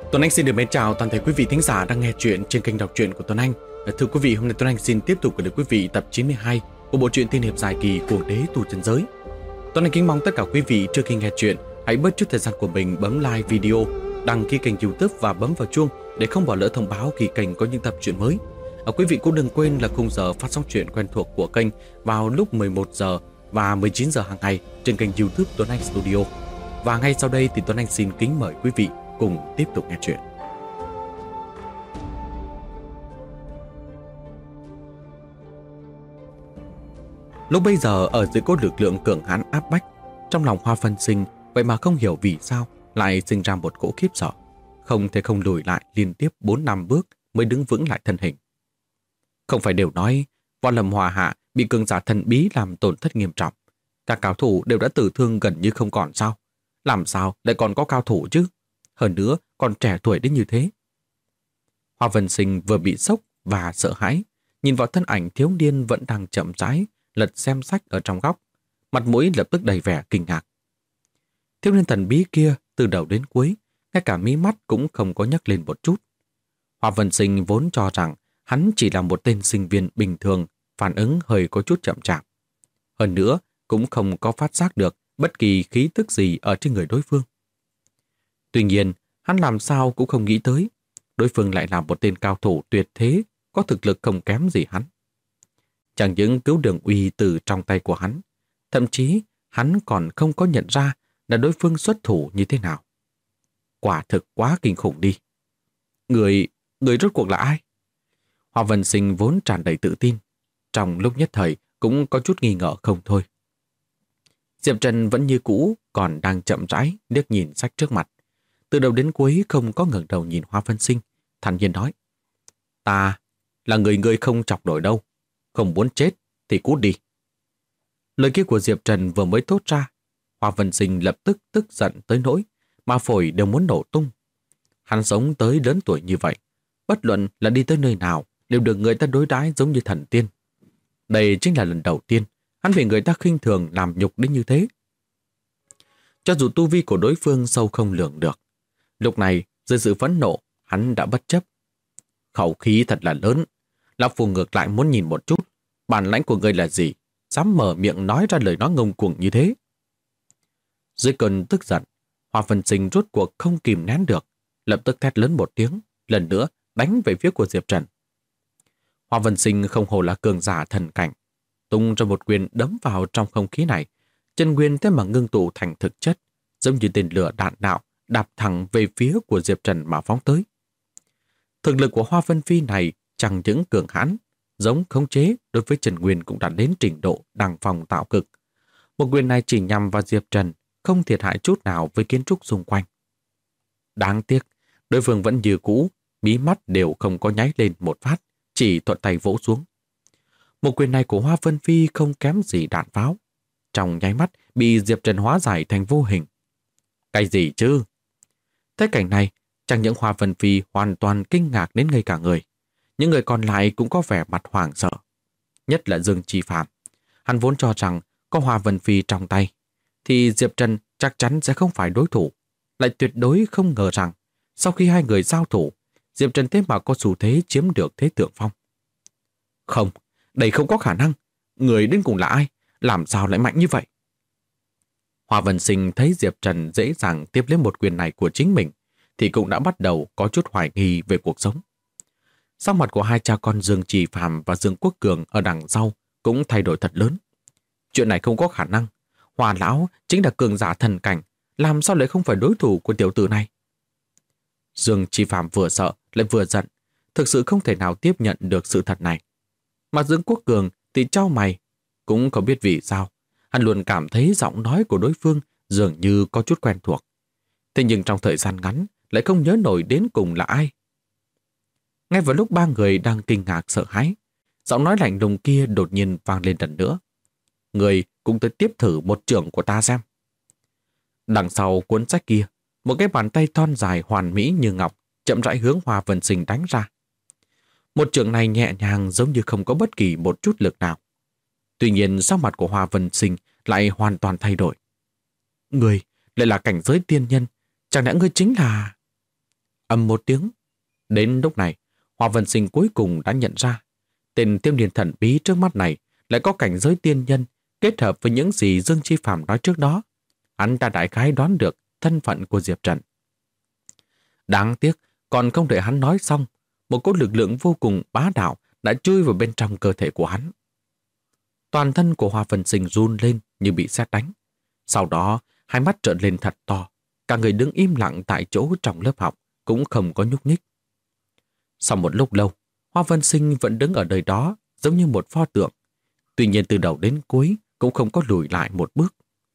Tuấn Anh xin được mến chào toàn thể quý vị thính giả đang nghe chuyện trên kênh đọc truyện của Tuấn Anh. Thưa quý vị, hôm nay Tuấn Anh xin tiếp tục gửi đến quý vị tập 92 của bộ truyện tiên hiệp dài kỳ Cuồng Đế Tu Chân Giới. Tuấn Anh kính mong tất cả quý vị trước khi nghe chuyện hãy bớt chút thời gian của mình bấm like video, đăng ký kênh YouTube và bấm vào chuông để không bỏ lỡ thông báo khi kênh có những tập truyện mới. Quý vị cũng đừng quên là khung giờ phát sóng truyện quen thuộc của kênh vào lúc 11 giờ và 19 giờ hàng ngày trên kênh YouTube Tuấn Anh Studio. Và ngay sau đây thì Tuấn Anh xin kính mời quý vị cùng tiếp tục nghe chuyện. Lúc bây giờ ở dưới cỗ lực lượng cường hãn áp bách, trong lòng Hoa Vân Sinh vậy mà không hiểu vì sao lại sinh ra một cỗ khiếp sợ, không thể không lùi lại liên tiếp 4-5 bước mới đứng vững lại thân hình. Không phải đều nói Võ Lâm Hòa Hạ bị cường giả thần bí làm tổn thất nghiêm trọng, các cao thủ đều đã tử thương gần như không còn sao? Làm sao lại còn có cao thủ chứ? Hơn nữa còn trẻ tuổi đến như thế. Hoa Vân Sinh vừa bị sốc và sợ hãi, nhìn vào thân ảnh thiếu niên vẫn đang chậm rãi lật xem sách ở trong góc, mặt mũi lập tức đầy vẻ kinh ngạc. Thiếu niên thần bí kia từ đầu đến cuối, ngay cả mí mắt cũng không có nhấc lên một chút. Hoa Vân Sinh vốn cho rằng hắn chỉ là một tên sinh viên bình thường, phản ứng hơi có chút chậm chạp. Hơn nữa cũng không có phát giác được bất kỳ khí tức gì ở trên người đối phương. Tuy nhiên, hắn làm sao cũng không nghĩ tới, đối phương lại là một tên cao thủ tuyệt thế, có thực lực không kém gì hắn. Chẳng những cứu Đường Uy từ trong tay của hắn, thậm chí hắn còn không có nhận ra là đối phương xuất thủ như thế nào. Quả thực quá kinh khủng đi. Người rốt cuộc là ai? Hoa Vân Sinh vốn tràn đầy tự tin, trong lúc nhất thời cũng có chút nghi ngờ không thôi. Diệp Trần vẫn như cũ, còn đang chậm rãi liếc nhìn sách trước mặt. Từ đầu đến cuối không có ngẩng đầu nhìn Hoa Vân Sinh, thản nhiên nói: "Ta là người không chọc nổi đâu, không muốn chết thì cút đi." Lời kia của Diệp Trần vừa mới thốt ra, Hoa Vân Sinh lập tức tức giận tới nỗi mà phổi đều muốn nổ tung. Hắn sống tới lớn tuổi như vậy, bất luận là đi tới nơi nào đều được người ta đối đãi giống như thần tiên. Đây chính là lần đầu tiên hắn bị người ta khinh thường làm nhục đến như thế. Cho dù tu vi của đối phương sâu không lường được, lúc này dưới sự phẫn nộ hắn đã bất chấp. Khẩu khí thật là lớn, lão phu ngược lại muốn nhìn một chút bản lãnh của người là gì, dám mở miệng nói ra lời nói ngông cuồng như thế. Dưới cơn tức giận, Hoa Vân Sinh rốt cuộc không kìm nén được, lập tức thét lớn một tiếng, lần nữa đánh về phía của Diệp Trần. Hoa Vân Sinh không hồ là cường giả thần cảnh, tung ra một quyền đấm vào trong không khí này, chân nguyên thế mà ngưng tụ thành thực chất, giống như tên lửa đạn đạo đạp thẳng về phía của Diệp Trần mà phóng tới. Thực lực của Hoa Vân Phi này chẳng những cường hãn, giống khống chế đối với Trần Nguyên cũng đã đến trình độ đằng phòng tạo cực. Một quyền này chỉ nhằm vào Diệp Trần, không thiệt hại chút nào với kiến trúc xung quanh. Đáng tiếc, đối phương vẫn như cũ, mí mắt đều không có nháy lên một phát, chỉ thuận tay vỗ xuống. Một quyền này của Hoa Vân Phi không kém gì đạn pháo, trong nháy mắt bị Diệp Trần hóa giải thành vô hình. Cái gì chứ? Thế cảnh này, chẳng những Hoa Vân Phi hoàn toàn kinh ngạc đến ngây cả người, những người còn lại cũng có vẻ mặt hoảng sợ. Nhất là Dương Chi Phạm, hắn vốn cho rằng có Hoa Vân Phi trong tay thì Diệp Trần chắc chắn sẽ không phải đối thủ, lại tuyệt đối không ngờ rằng sau khi hai người giao thủ, Diệp Trần thế mà có xu thế chiếm được thế thượng phong. Không, đây không có khả năng. Người đến cùng là ai? Làm sao lại mạnh như vậy? Hoa Vân Sinh thấy Diệp Trần dễ dàng tiếp lấy một quyền này của chính mình thì cũng đã bắt đầu có chút hoài nghi về cuộc sống. Sắc mặt của hai cha con Dương Trì Phạm và Dương Quốc Cường ở đằng sau cũng thay đổi thật lớn. Chuyện này không có khả năng. Hoa lão chính là cường giả thần cảnh, làm sao lại không phải đối thủ của tiểu tử này? Dương Trì Phạm vừa sợ lại vừa giận, thực sự không thể nào tiếp nhận được sự thật này. Mà Dương Quốc Cường thì chau mày, cũng không biết vì sao, hắn luôn cảm thấy giọng nói của đối phương dường như có chút quen thuộc. Thế nhưng trong thời gian ngắn lại không nhớ nổi đến cùng là ai. Ngay vào lúc ba người đang kinh ngạc sợ hãi, giọng nói lạnh lùng kia đột nhiên vang lên lần nữa. Người cũng tới tiếp thử một chưởng của ta xem. Đằng sau cuốn sách kia, một cái bàn tay thon dài hoàn mỹ như ngọc chậm rãi hướng Hoa Vân Sinh đánh ra. Một chưởng này nhẹ nhàng giống như không có bất kỳ một chút lực nào. Tuy nhiên sắc mặt của Hoa Vân Sinh lại hoàn toàn thay đổi. Người lại là cảnh giới tiên nhân, chẳng lẽ ngươi chính là... Ầm một tiếng. Đến lúc này, Hoa Vân Sinh cuối cùng đã nhận ra tên Tiêu Niên thần bí trước mắt này lại có cảnh giới tiên nhân kết hợp với những gì Dương Chi Phàm nói trước đó. Hắn đã đại khái đoán được thân phận của Diệp Trần. Đáng tiếc, còn không đợi hắn nói xong, một cỗ lực lượng vô cùng bá đạo đã chui vào bên trong cơ thể của hắn. Toàn thân của Hoa Vân Sinh run lên như bị sét đánh. Sau đó, hai mắt trợn lên thật to, cả người đứng im lặng tại chỗ trong lớp học, cũng không có nhúc nhích. Sau một lúc lâu, Hoa Vân Sinh vẫn đứng ở nơi đó giống như một pho tượng. Tuy nhiên từ đầu đến cuối cũng không có lùi lại một bước.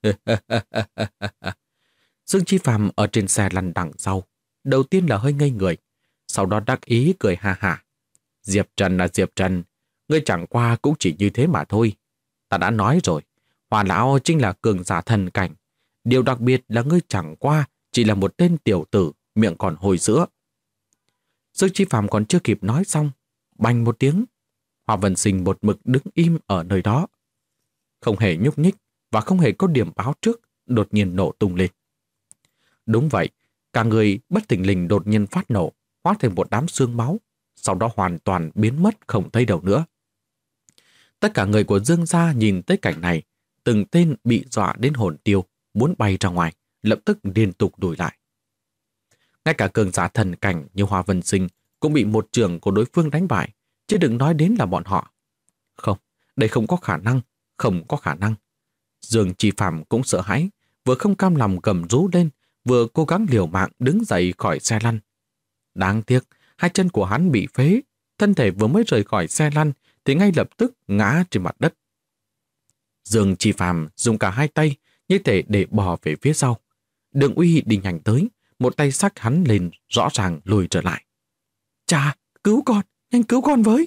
Dương Chi Phàm ở trên xe lăn đằng sau, đầu tiên là hơi ngây người, sau đó đắc ý cười ha hả. Diệp Trần là Diệp Trần, ngươi chẳng qua cũng chỉ như thế mà thôi. Ta đã nói rồi, Hoa lão chính là cường giả thần cảnh. Điều đặc biệt là ngươi chẳng qua chỉ là một tên tiểu tử, miệng còn hôi sữa. Dương Chi Phàm còn chưa kịp nói xong, bành một tiếng, Hoa Vân Sinh một mực đứng im ở nơi đó. Không hề nhúc nhích và không hề có điểm báo trước, đột nhiên nổ tung lên. Đúng vậy, cả người bất thình lình đột nhiên phát nổ, hóa thành một đám xương máu, sau đó hoàn toàn biến mất không thấy đâu nữa. Tất cả người của Dương gia nhìn tới cảnh này, từng tên bị dọa đến hồn tiêu, muốn bay ra ngoài, lập tức liên tục đuổi lại. Ngay cả cường giả thần cảnh như Hoa Vân Sinh cũng bị một trường của đối phương đánh bại, chứ đừng nói đến là bọn họ. Không, đây không có khả năng, không có khả năng. Dương Chi Phàm cũng sợ hãi, vừa không cam lòng gầm rú lên, vừa cố gắng liều mạng đứng dậy khỏi xe lăn. Đáng tiếc, hai chân của hắn bị phế, thân thể vừa mới rời khỏi xe lăn thì ngay lập tức ngã trên mặt đất. Dương Chi Phàm dùng cả hai tay như thể để bò về phía sau. Đường Uy đi nhanh tới, một tay xách hắn lên, rõ ràng lùi trở lại. Cha, cứu con, nhanh cứu con với.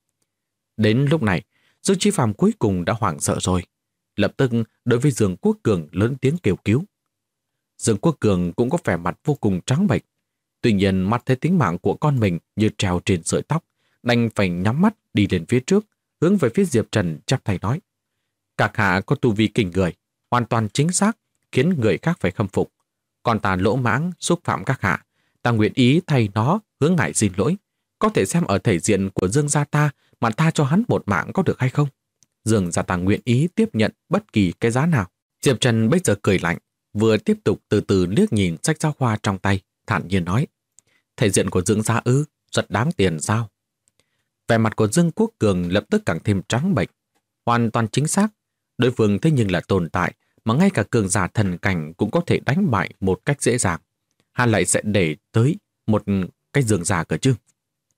Đến lúc này, Dương Chi Phàm cuối cùng đã hoảng sợ rồi. Lập tức đối với Dương Quốc Cường lớn tiếng kêu cứu. Dương Quốc Cường cũng có vẻ mặt vô cùng trắng bệch. Tuy nhiên mắt thấy tính mạng của con mình như treo trên sợi tóc, đành phải nhắm mắt đi lên phía trước, hướng về phía Diệp Trần chắp tay nói. Các hạ có tu vi kinh người, hoàn toàn chính xác, khiến người khác phải khâm phục. Còn ta lỗ mãng, xúc phạm các hạ, ta nguyện ý thay nó hướng ngại xin lỗi. Có thể xem ở thể diện của Dương gia ta mà tha cho hắn một mạng có được hay không? Dương gia ta nguyện ý tiếp nhận bất kỳ cái giá nào. Diệp Trần bây giờ cười lạnh, vừa tiếp tục từ từ liếc nhìn sách giáo khoa trong tay, thản nhiên nói. Thể diện của Dương gia ư, rất đáng tiền sao? Vẻ mặt của Dương Quốc Cường lập tức càng thêm trắng bệch. Hoàn toàn chính xác, đối phương thế nhưng là tồn tại mà ngay cả cường giả thần cảnh cũng có thể đánh bại một cách dễ dàng. Hắn lại sẽ để tới một cái Dương gia cơ chứ.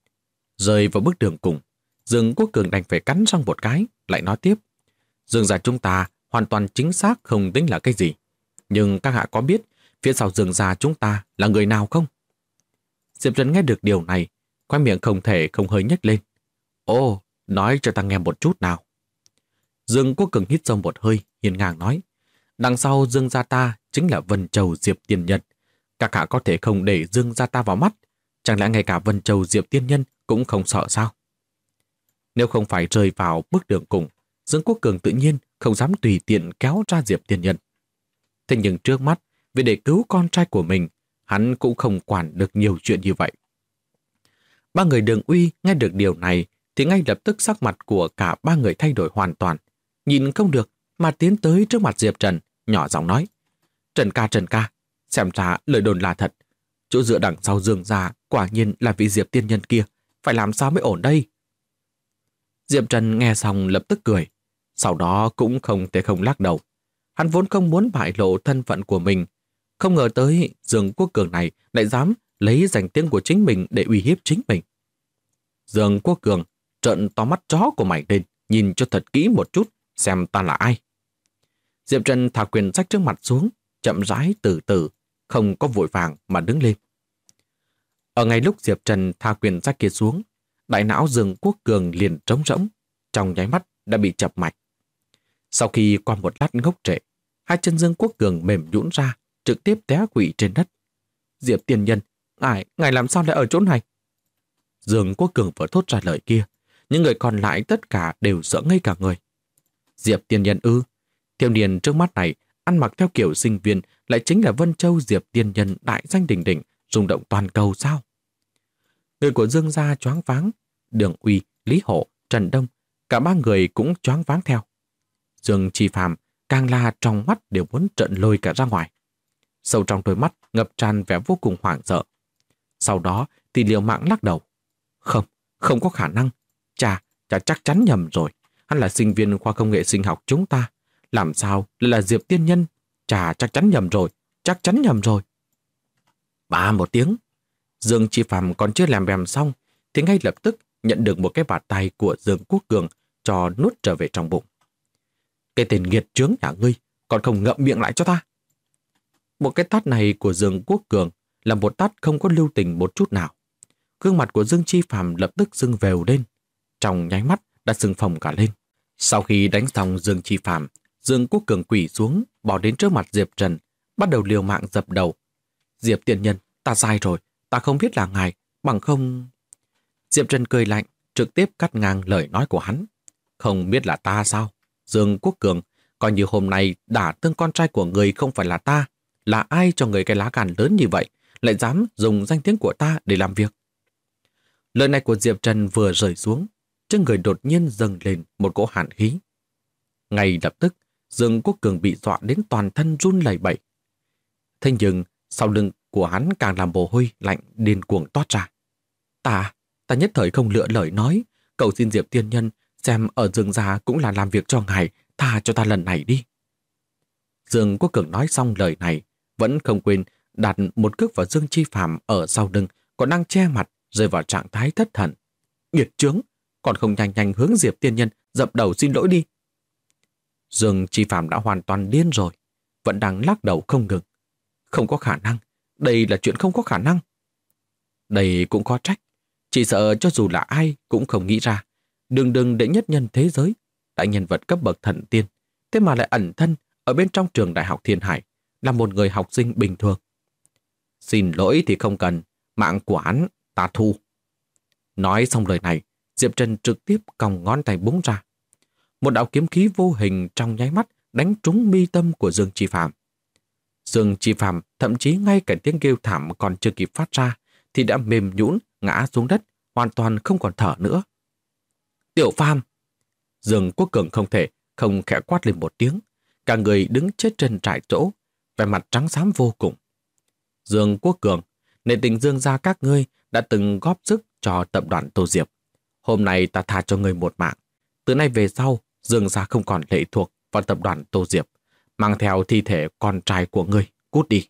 Rơi vào bước đường cùng, Dương Quốc Cường đành phải cắn răng một cái, lại nói tiếp. Dương gia chúng ta hoàn toàn chính xác không tính là cái gì. Nhưng các hạ có biết phía sau Dương gia chúng ta là người nào không? Diệp Trần nghe được điều này, khoe miệng không thể không hơi nhếch lên. Ồ, nói cho ta nghe một chút nào. Dương Quốc Cường hít sâu một hơi, hiên ngang nói. Đằng sau Dương gia ta chính là Vân Châu Diệp Tiên Nhân. Các hạ có thể không để Dương gia ta vào mắt. Chẳng lẽ ngay cả Vân Châu Diệp Tiên Nhân cũng không sợ sao? Nếu không phải rơi vào bước đường cùng, Dương Quốc Cường tự nhiên không dám tùy tiện kéo ra Diệp Tiên Nhân. Thế nhưng trước mắt, vì để cứu con trai của mình, hắn cũng không quản được nhiều chuyện như vậy. Ba người Đường Uy nghe được điều này thì ngay lập tức sắc mặt của cả ba người thay đổi hoàn toàn. Nhìn không được mà tiến tới trước mặt Diệp Trần, nhỏ giọng nói. Trần ca, xem ra lời đồn là thật. Chỗ dựa đằng sau Dương gia quả nhiên là vị Diệp Tiên Nhân kia. Phải làm sao mới ổn đây? Diệp Trần nghe xong lập tức cười. Sau đó cũng không thể không lắc đầu. Hắn vốn không muốn bại lộ thân phận của mình. Không ngờ tới Dương Quốc Cường này lại dám lấy danh tiếng của chính mình để uy hiếp chính mình. Dương Quốc Cường trợn to mắt chó của mày lên, nhìn cho thật kỹ một chút, xem ta là ai. Diệp Trần thả quyển sách trước mặt xuống, chậm rãi từ từ, không có vội vàng mà đứng lên. Ở ngay lúc Diệp Trần thả quyển sách kia xuống, đại não Dương Quốc Cường liền trống rỗng, trong nháy mắt đã bị chập mạch. Sau khi qua một lát ngốc trệ, hai chân Dương Quốc Cường mềm nhũn ra, trực tiếp té quỵ trên đất. Diệp Tiên Nhân, ngài làm sao lại ở chỗ này? Dương Quốc Cường vừa thốt ra lời kia, những người còn lại tất cả đều sợ ngây cả người. Diệp Tiên Nhân ư? Thiếu niên trước mắt này ăn mặc theo kiểu sinh viên lại chính là Vân Châu Diệp Tiên Nhân đại danh đỉnh đỉnh, rung động toàn cầu sao? Người của Dương gia choáng váng, Đường Uy, Lý Hổ, Trần Đông, cả ba người cũng choáng váng theo. Dương Chi Phàm càng là trong mắt đều muốn trợn lôi cả ra ngoài. Sâu trong đôi mắt ngập tràn vẻ vô cùng hoảng sợ. Sau đó thì liều mạng lắc đầu. Không, không có khả năng. Chà chắc chắn nhầm rồi. Hắn là sinh viên khoa công nghệ sinh học chúng ta. Làm sao lại là Diệp Tiên Nhân? Chà chắc chắn nhầm rồi. Chắc chắn nhầm rồi. Ba một tiếng. Dương Chi Phàm còn chưa làm bèm xong thì ngay lập tức nhận được một cái bạt tay của Dương Quốc Cường cho nuốt trở về trong bụng. Cái tên nghiệt chướng nhà ngươi còn không ngậm miệng lại cho ta. Một cái tát này của Dương Quốc Cường là một tát không có lưu tình một chút nào. Gương mặt của Dương Chi Phàm lập tức sưng vèo lên, trong nháy mắt đã sưng phồng cả lên. Sau khi đánh xong Dương Chi Phàm, Dương Quốc Cường quỳ xuống, bỏ đến trước mặt Diệp Trần, bắt đầu liều mạng dập đầu. Diệp Tiên Nhân, ta sai rồi, ta không biết là ngài, bằng không... Diệp Trần cười lạnh, trực tiếp cắt ngang lời nói của hắn. Không biết là ta sao? Dương Quốc Cường, coi như hôm nay đả thương con trai của người không phải là ta, là ai cho người cái lá gan lớn như vậy, lại dám dùng danh tiếng của ta để làm việc? Lời này của Diệp Trần vừa rơi xuống, trên người đột nhiên dâng lên một cỗ hàn khí. Ngay lập tức, Dương Quốc Cường bị dọa đến toàn thân run lẩy bẩy. Thế nhưng, sau lưng của hắn càng làm mồ hôi lạnh điên cuồng toát ra. Ta nhất thời không lựa lời nói, cầu xin Diệp Tiên Nhân xem ở Dương gia cũng là làm việc cho ngài, tha cho ta lần này đi. Dương Quốc Cường nói xong lời này, vẫn không quên đặt một cước vào Dương Chi Phàm ở sau lưng, còn đang che mặt, rơi vào trạng thái thất thần. Nghiệt chướng, còn không nhanh nhanh hướng Diệp Tiên Nhân dập đầu xin lỗi đi. Dương Chi Phàm đã hoàn toàn điên rồi, vẫn đang lắc đầu không ngừng. Không có khả năng, đây là chuyện không có khả năng. Đây cũng có trách, chỉ sợ cho dù là ai cũng không nghĩ ra. Đường đệ nhất nhân thế giới, đại nhân vật cấp bậc thần tiên, thế mà lại ẩn thân ở bên trong trường Đại học Thiên Hải, là một người học sinh bình thường. Xin lỗi thì không cần, mạng của hắn ta thu. Nói xong lời này, Diệp Trần trực tiếp còng ngón tay búng ra. Một đạo kiếm khí vô hình trong nháy mắt đánh trúng mi tâm của Dương Chi Phàm. Dương Chi Phàm thậm chí ngay cả tiếng kêu thảm còn chưa kịp phát ra thì đã mềm nhũn ngã xuống đất, hoàn toàn không còn thở nữa. Tiểu Phàm! Dương Quốc Cường không thể không khẽ quát lên một tiếng, cả người đứng chết chân trại chỗ, vẻ mặt trắng xám vô cùng. Dương Quốc Cường, nể tình Dương gia các ngươi đã từng góp sức cho tập đoàn Tô Diệp. Hôm nay ta tha cho ngươi một mạng. Từ nay về sau, Dương gia không còn lệ thuộc vào tập đoàn Tô Diệp, mang theo thi thể con trai của ngươi, cút đi.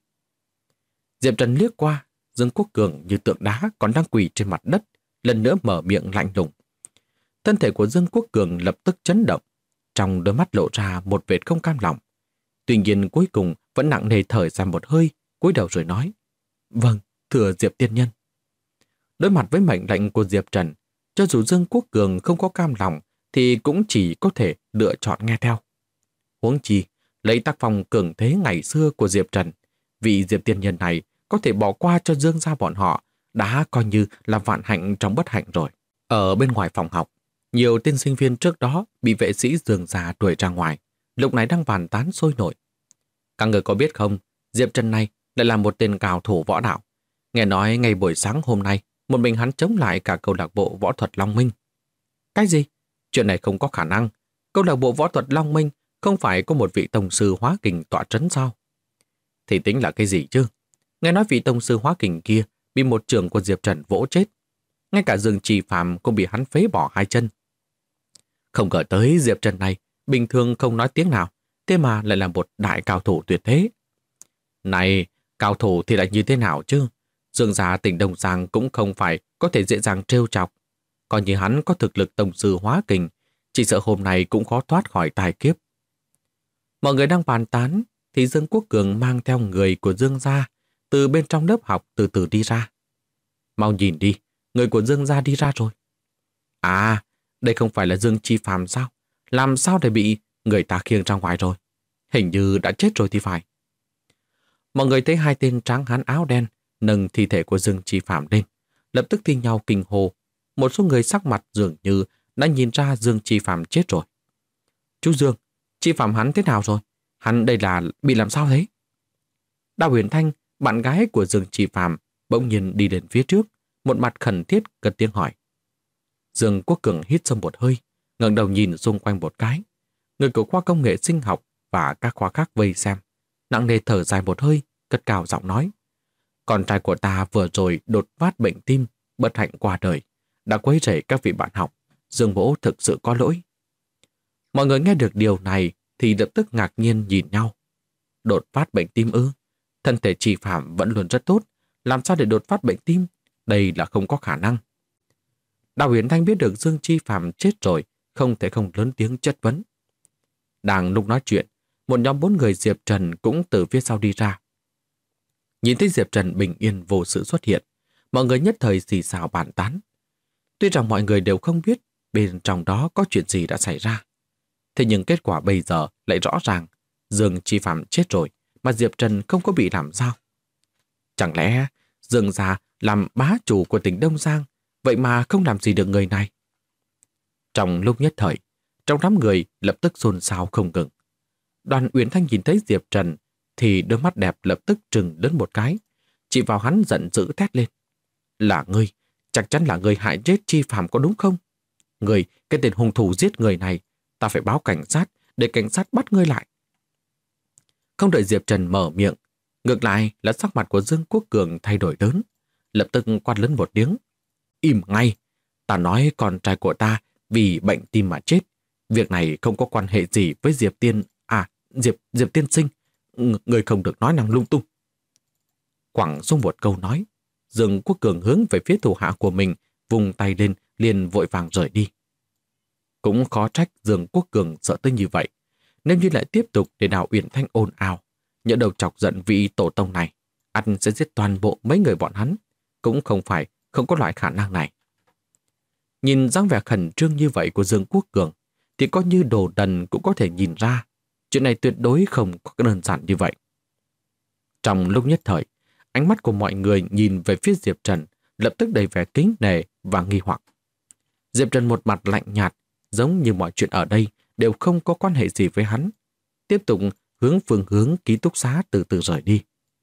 Diệp Trần liếc qua, Dương Quốc Cường như tượng đá còn đang quỳ trên mặt đất, lần nữa mở miệng lạnh lùng. Thân thể của Dương Quốc Cường lập tức chấn động, trong đôi mắt lộ ra một vệt không cam lòng. Tuy nhiên cuối cùng vẫn nặng nề thở ra một hơi, cúi đầu rồi nói: Vâng, thưa Diệp Tiên Nhân. Đối mặt với mệnh lệnh của Diệp Trần, cho dù Dương Quốc Cường không có cam lòng thì cũng chỉ có thể lựa chọn nghe theo. Huống chi, lấy tác phong cường thế ngày xưa của Diệp Trần, vị Diệp Tiên Nhân này có thể bỏ qua cho Dương gia bọn họ đã coi như là vạn hạnh trong bất hạnh rồi. Ở bên ngoài phòng học, nhiều tên sinh viên trước đó bị vệ sĩ Dương gia đuổi ra ngoài, lúc này đang bàn tán sôi nổi. Các người có biết không, Diệp Trần này lại là một tên cao thủ võ đạo. Nghe nói ngày buổi sáng hôm nay, một mình hắn chống lại cả câu lạc bộ võ thuật Long Minh. Cái gì? Chuyện này không có khả năng. Câu lạc bộ võ thuật Long Minh không phải có một vị tông sư hóa kình tọa trấn sao? Thì tính là cái gì chứ? Nghe nói vị tông sư hóa kình kia bị một trưởng của Diệp Trần vỗ chết. Ngay cả Dương Chi Phàm cũng bị hắn phế bỏ hai chân. Không ngờ tới Diệp Trần này bình thường không nói tiếng nào, thế mà lại là một đại cao thủ tuyệt thế. Này, cao thủ thì lại như thế nào chứ? Dương gia tỉnh Đông Giang cũng không phải có thể dễ dàng trêu chọc. Coi như hắn có thực lực tông sư hóa kình, chỉ sợ hôm nay cũng khó thoát khỏi tai kiếp. Mọi người đang bàn tán thì Dương Quốc Cường mang theo người của Dương gia từ bên trong lớp học từ từ đi ra. Mau nhìn đi, người của Dương gia đi ra rồi. À, đây không phải là Dương Chi Phàm sao? Làm sao để bị người ta khiêng ra ngoài rồi? Hình như đã chết rồi thì phải. Mọi người thấy hai tên tráng hán áo đen nâng thi thể của Dương Chi Phàm lên, lập tức thi nhau kinh hô. Một số người sắc mặt dường như đã nhìn ra Dương Chi Phàm chết rồi. Chú Dương, Chi Phàm hắn thế nào rồi? Hắn đây là bị làm sao thế? Đào Huyền Thanh, bạn gái của Dương Chi Phàm, bỗng nhiên đi đến phía trước, một mặt khẩn thiết cất tiếng hỏi. Dương Quốc Cường hít sâu một hơi, ngẩng đầu nhìn xung quanh một cái. Người của khoa công nghệ sinh học và các khoa khác vây xem, nặng nề thở dài một hơi, cất cao giọng nói. Con trai của ta vừa rồi đột phát bệnh tim, bất hạnh qua đời, đã quấy rầy các vị bạn học. Dương Mỗ thực sự có lỗi. Mọi người nghe được điều này thì lập tức ngạc nhiên nhìn nhau. Đột phát bệnh tim ư? Thân thể Chi Phạm vẫn luôn rất tốt, làm sao để đột phát bệnh tim? Đây là không có khả năng. Đào Huyền Thanh biết được Dương Chi Phạm chết rồi, không thể không lớn tiếng chất vấn. Đang lúc nói chuyện, một nhóm 4 người Diệp Trần cũng từ phía sau đi ra. Nhìn thấy Diệp Trần bình yên vô sự xuất hiện, mọi người nhất thời xì xào bàn tán. Tuy rằng mọi người đều không biết bên trong đó có chuyện gì đã xảy ra, thế nhưng kết quả bây giờ lại rõ ràng. Dương Chi Phạm chết rồi, mà Diệp Trần không có bị làm sao. Chẳng lẽ Dương gia làm bá chủ của tỉnh Đông Giang, vậy mà không làm gì được người này? Trong lúc nhất thời, trong đám người lập tức xôn xao không ngừng. Đoàn Uyển Thanh nhìn thấy Diệp Trần thì đôi mắt đẹp lập tức trừng lớn một cái, chỉ vào hắn giận dữ thét lên. Là ngươi, chắc chắn là ngươi hại chết Chi Phạm có đúng không? Ngươi, cái tên hung thủ giết người này, ta phải báo cảnh sát để cảnh sát bắt ngươi lại. Không đợi Diệp Trần mở miệng, ngược lại là sắc mặt của Dương Quốc Cường thay đổi lớn, lập tức quát lớn một tiếng. Im ngay, ta nói con trai của ta vì bệnh tim mà chết. Việc này không có quan hệ gì với Diệp tiên sinh. Người không được nói năng lung tung. Quẳng xuống một câu nói, Dương Quốc Cường hướng về phía thủ hạ của mình, vùng tay lên liền vội vàng rời đi. Cũng khó trách Dương Quốc Cường sợ tới như vậy. Nếu như lại tiếp tục để Đào Uyển Thanh ồn ào, nhỡ đầu chọc giận vị tổ tông này, anh sẽ giết toàn bộ mấy người bọn hắn. Cũng không có loại khả năng này. Nhìn dáng vẻ khẩn trương như vậy của Dương Quốc Cường, thì coi như đồ đần cũng có thể nhìn ra, chuyện này tuyệt đối không có đơn giản như vậy. Trong lúc nhất thời, ánh mắt của mọi người nhìn về phía Diệp Trần lập tức đầy vẻ kính nể và nghi hoặc. Diệp Trần một mặt lạnh nhạt, giống như mọi chuyện ở đây đều không có quan hệ gì với hắn, tiếp tục hướng phương hướng ký túc xá từ từ rời đi.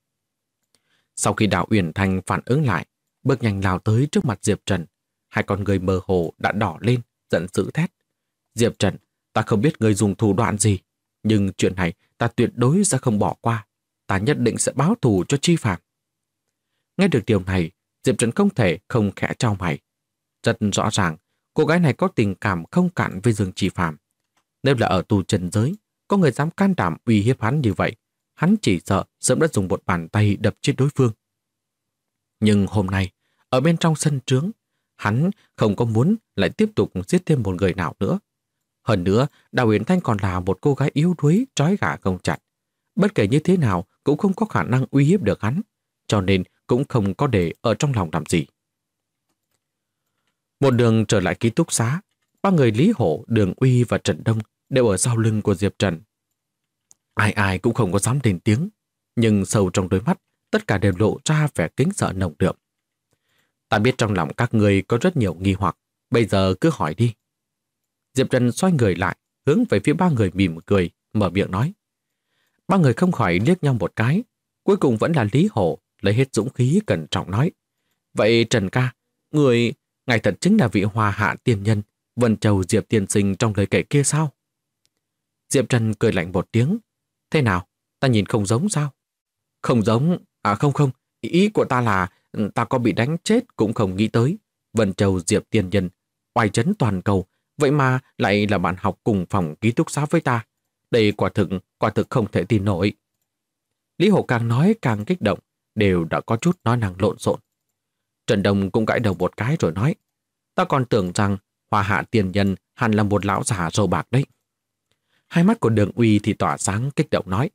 Sau khi Đào Uyển Thanh phản ứng lại, bước nhanh lao tới trước mặt Diệp Trần, hai con người mơ hồ đã đỏ lên, giận dữ thét. Diệp Trần, ta không biết ngươi dùng thủ đoạn gì, nhưng chuyện này ta tuyệt đối sẽ không bỏ qua. Ta nhất định sẽ báo thù cho Chi Phạm. Nghe được điều này, Diệp Trần không thể không khẽ chau mày. Rất rõ ràng, cô gái này có tình cảm không cạn với Dương Chi Phạm. Nếu là ở tù trần giới, có người dám can đảm uy hiếp hắn như vậy, hắn chỉ sợ sớm đã dùng một bàn tay đập chết đối phương. Nhưng hôm nay, ở bên trong sân trướng, hắn không có muốn lại tiếp tục giết thêm một người nào nữa. Hơn nữa, Đào Uyển Thanh còn là một cô gái yếu đuối, trói gà không chặt. Bất kể như thế nào cũng không có khả năng uy hiếp được hắn, cho nên cũng không có để ở trong lòng làm gì. Một đường trở lại ký túc xá, ba người Lý Hổ, Đường Uy và Trần Đông đều ở sau lưng của Diệp Trần. Ai ai cũng không có dám lên tiếng, nhưng sâu trong đôi mắt, tất cả đều lộ ra vẻ kính sợ nồng đượm. Ta biết trong lòng các người có rất nhiều nghi hoặc, bây giờ cứ hỏi đi. Diệp Trần xoay người lại, hướng về phía ba người mỉm cười, mở miệng nói. Ba người không khỏi liếc nhau một cái, cuối cùng vẫn là Lý Hổ lấy hết dũng khí cẩn trọng nói. Vậy Trần ca, ngài thật chính là vị hòa hạ tiên nhân, Vân Châu Diệp tiên sinh trong lời kể kia sao? Diệp Trần cười lạnh một tiếng. Thế nào, ta nhìn không giống sao? Không giống, không, ý của ta là ta có bị đánh chết cũng không nghĩ tới. Vân Châu Diệp tiên nhân, oai chấn toàn cầu, vậy mà lại là bạn học cùng phòng ký túc xá với ta. Đây quả thực không thể tin nổi. Lý Hổ càng nói càng kích động, đều đã có chút nói năng lộn xộn. Trần Đông cũng gãi đầu một cái rồi nói, ta còn tưởng rằng Hoa Hạ tiền nhân hẳn là một lão già râu bạc đấy. Hai mắt của Đường Uy thì tỏa sáng kích động nói,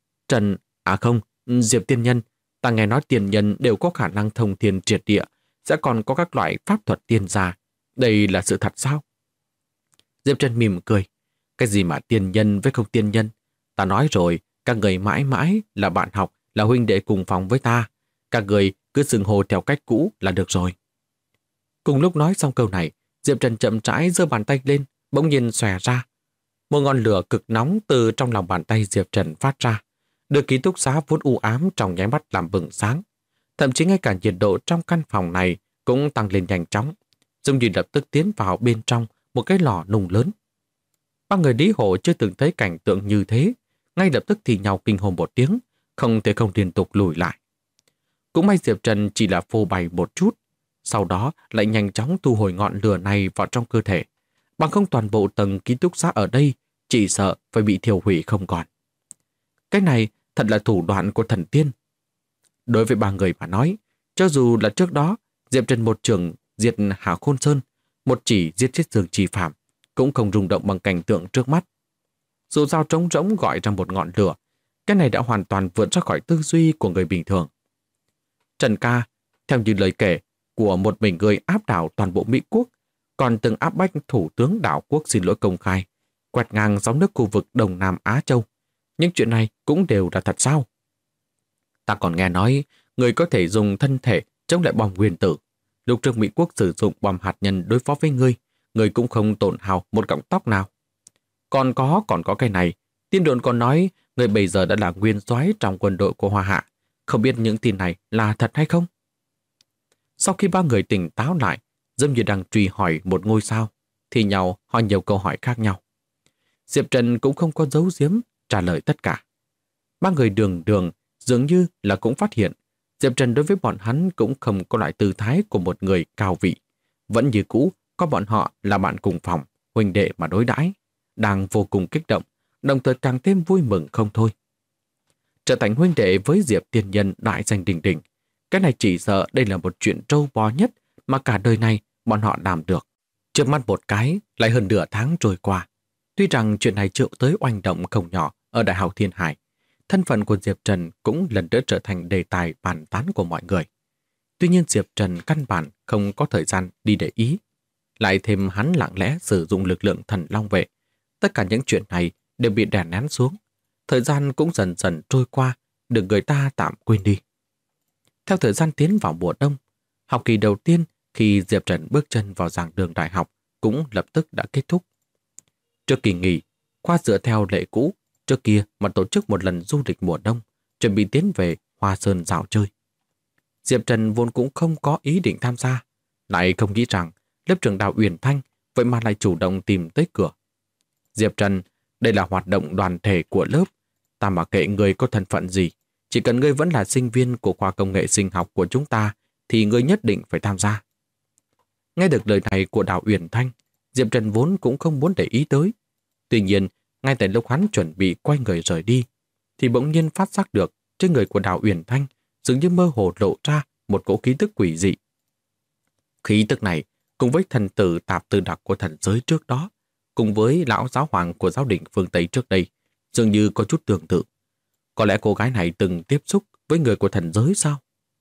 Diệp tiên nhân, ta nghe nói tiền nhân đều có khả năng thông thiên triệt địa, sẽ còn có các loại pháp thuật tiên gia. Đây là sự thật sao? Diệp Trần mỉm cười, cái gì mà tiền nhân với không tiền nhân? Ta nói rồi, các người mãi mãi là bạn học, là huynh đệ cùng phòng với ta. Các người cứ xưng hô theo cách cũ là được rồi. Cùng lúc nói xong câu này, Diệp Trần chậm rãi giơ bàn tay lên, bỗng nhiên xòe ra. Một ngọn lửa cực nóng từ trong lòng bàn tay Diệp Trần phát ra, đưa ký túc xá vốn u ám trong nháy mắt làm bừng sáng. Thậm chí ngay cả nhiệt độ trong căn phòng này cũng tăng lên nhanh chóng, giống như lập tức tiến vào bên trong một cái lò nung lớn. Ba người Lý Hổ chưa từng thấy cảnh tượng như thế, ngay lập tức thì nhau kinh hồn một tiếng, không thể không liên tục lùi lại. Cũng may Diệp Trần chỉ là phô bày một chút, sau đó lại nhanh chóng thu hồi ngọn lửa này vào trong cơ thể, bằng không toàn bộ tầng ký túc xá ở đây chỉ sợ phải bị thiêu hủy không còn. Cái này thật là thủ đoạn của thần tiên. Đối với ba người mà nói, cho dù là trước đó Diệp Trần một trường diệt Hà Khôn Sơn, một chỉ giết chết Dương Trì Phạm, cũng không rung động bằng cảnh tượng trước mắt. Dù sao trống rỗng gọi ra một ngọn lửa, cái này đã hoàn toàn vượt ra khỏi tư duy của người bình thường. Trần ca, theo như lời kể của một mình người áp đảo toàn bộ Mỹ quốc, còn từng áp bách thủ tướng đảo quốc xin lỗi công khai, quẹt ngang sóng nước khu vực Đông Nam Á Châu. Những chuyện này cũng đều là thật sao? Ta còn nghe nói, người có thể dùng thân thể chống lại bom nguyên tử. Lúc trước Mỹ quốc sử dụng bom hạt nhân đối phó với người cũng không tổn hao một cọng tóc nào. Còn có cái này, tin đồn còn nói người bây giờ đã là nguyên soái trong quân đội của Hoa Hạ. Không biết những tin này là thật hay không? Sau khi ba người tỉnh táo lại, giống như đang truy hỏi một ngôi sao, thì nhau hỏi nhiều câu hỏi khác nhau. Diệp Trần cũng không có giấu giếm trả lời tất cả. Ba người đường dường như là cũng phát hiện Diệp Trần đối với bọn hắn cũng không có loại tư thái của một người cao vị. Vẫn như cũ, có bọn họ là bạn cùng phòng, huynh đệ mà đối đãi, đang vô cùng kích động, đồng thời càng thêm vui mừng không thôi. Trở thành huynh đệ với Diệp Tiên Nhân đại danh đình đình, cái này chỉ sợ đây là một chuyện trâu bò nhất mà cả đời này bọn họ làm được. Trước mắt một cái, lại hơn nửa tháng trôi qua. Tuy rằng chuyện này chịu tới oanh động không nhỏ ở Đại học Thiên Hải, thân phận của Diệp Trần cũng lần nữa trở thành đề tài bàn tán của mọi người. Tuy nhiên Diệp Trần căn bản không có thời gian đi để ý. Lại thêm hắn lặng lẽ sử dụng lực lượng thần long vệ. Tất cả những chuyện này đều bị đè nén xuống. Thời gian cũng dần dần trôi qua, được người ta tạm quên đi. Theo thời gian tiến vào mùa đông, học kỳ đầu tiên khi Diệp Trần bước chân vào giảng đường đại học cũng lập tức đã kết thúc. Trước kỳ nghỉ, khoa dựa theo lệ cũ, trước kia mà tổ chức một lần du lịch mùa đông, chuẩn bị tiến về Hoa Sơn dạo chơi. Diệp Trần vốn cũng không có ý định tham gia, lại không nghĩ rằng lớp trưởng Đào Uyển Thanh vậy mà lại chủ động tìm tới cửa. Diệp Trần, đây là hoạt động đoàn thể của lớp, ta mặc kệ người có thân phận gì, chỉ cần ngươi vẫn là sinh viên của khoa công nghệ sinh học của chúng ta thì ngươi nhất định phải tham gia. Nghe được lời này của Đào Uyển Thanh, Diệp Trần vốn cũng không muốn để ý tới. Tuy nhiên, ngay tại lúc hắn chuẩn bị quay người rời đi, thì bỗng nhiên phát giác được trên người của Đào Uyển Thanh dường như mơ hồ lộ ra một cỗ khí tức quỷ dị. Khí tức này, cùng với thần tử tạp tư đặc của thần giới trước đó, cùng với lão giáo hoàng của giáo đình phương Tây trước đây, dường như có chút tương tự. Có lẽ cô gái này từng tiếp xúc với người của thần giới sao?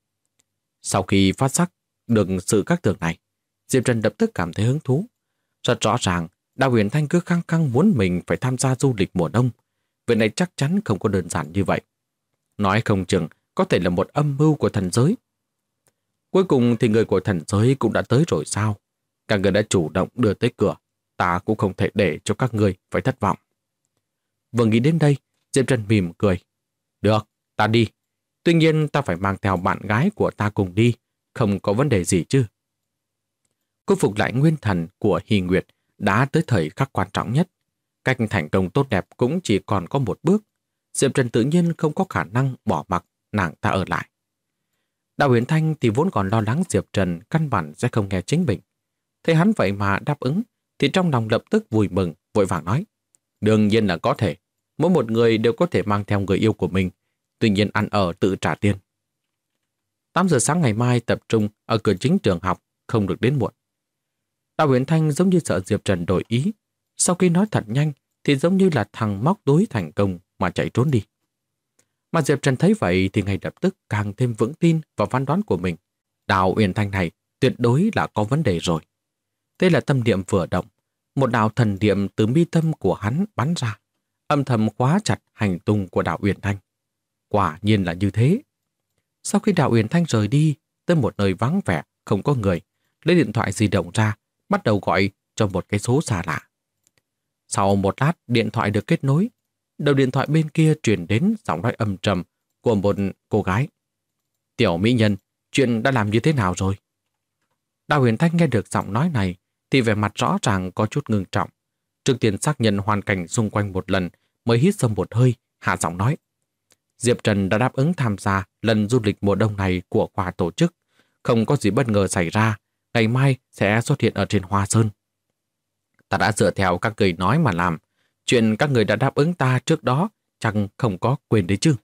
Sau khi phát giác được sự khác thường này, Diệp Trần lập tức cảm thấy hứng thú. Rất rõ ràng, Đào Uyển Thanh cứ khăng khăng muốn mình phải tham gia du lịch mùa đông. Việc này chắc chắn không có đơn giản như vậy. Nói không chừng có thể là một âm mưu của thần giới. Cuối cùng thì người của thần giới cũng đã tới rồi sao? Các người đã chủ động đưa tới cửa, ta cũng không thể để cho các người phải thất vọng. Vừa nghĩ đến đây, Diệp Trần mỉm cười. Được, ta đi. Tuy nhiên ta phải mang theo bạn gái của ta cùng đi, không có vấn đề gì chứ. Khôi phục lại nguyên thần của Hy Nguyệt đã tới thời khắc quan trọng nhất. Cách thành công tốt đẹp cũng chỉ còn có một bước. Diệp Trần tự nhiên không có khả năng bỏ mặc nàng ta ở lại. Đào Uyển Thanh thì vốn còn lo lắng Diệp Trần căn bản sẽ không nghe chính mình. Thấy hắn vậy mà đáp ứng, thì trong lòng lập tức vui mừng, vội vàng nói. Đương nhiên là có thể. Mỗi một người đều có thể mang theo người yêu của mình. Tuy nhiên ăn ở tự trả tiền. 8 giờ sáng ngày mai tập trung ở cửa chính trường học, không được đến muộn. Đào Uyển Thanh giống như sợ Diệp Trần đổi ý. Sau khi nói thật nhanh thì giống như là thằng móc túi thành công mà chạy trốn đi. Mà Diệp Trần thấy vậy thì ngay lập tức càng thêm vững tin vào phán đoán của mình. Đào Uyển Thanh này tuyệt đối là có vấn đề rồi. Đây là tâm niệm vừa động. Một đạo thần niệm từ mi tâm của hắn bắn ra, âm thầm khóa chặt hành tung của Đào Uyển Thanh. Quả nhiên là như thế. Sau khi Đào Uyển Thanh rời đi tới một nơi vắng vẻ, không có người, lấy điện thoại di động ra, bắt đầu gọi cho một cái số xa lạ. Sau một lát, điện thoại được kết nối. Đầu điện thoại bên kia truyền đến giọng nói âm trầm của một cô gái. Tiểu mỹ nhân, chuyện đã làm như thế nào rồi? Đào Huyền Thanh nghe được giọng nói này thì vẻ mặt rõ ràng có chút ngưng trọng. Trước tiên xác nhận hoàn cảnh xung quanh một lần mới hít sâu một hơi, hạ giọng nói. Diệp Trần đã đáp ứng tham gia lần du lịch mùa đông này của khoa tổ chức. Không có gì bất ngờ xảy ra, ngày mai sẽ xuất hiện ở trên Hoa Sơn. Ta đã dựa theo các người nói mà làm. Chuyện các người đã đáp ứng ta trước đó chẳng không có quên đấy chứ.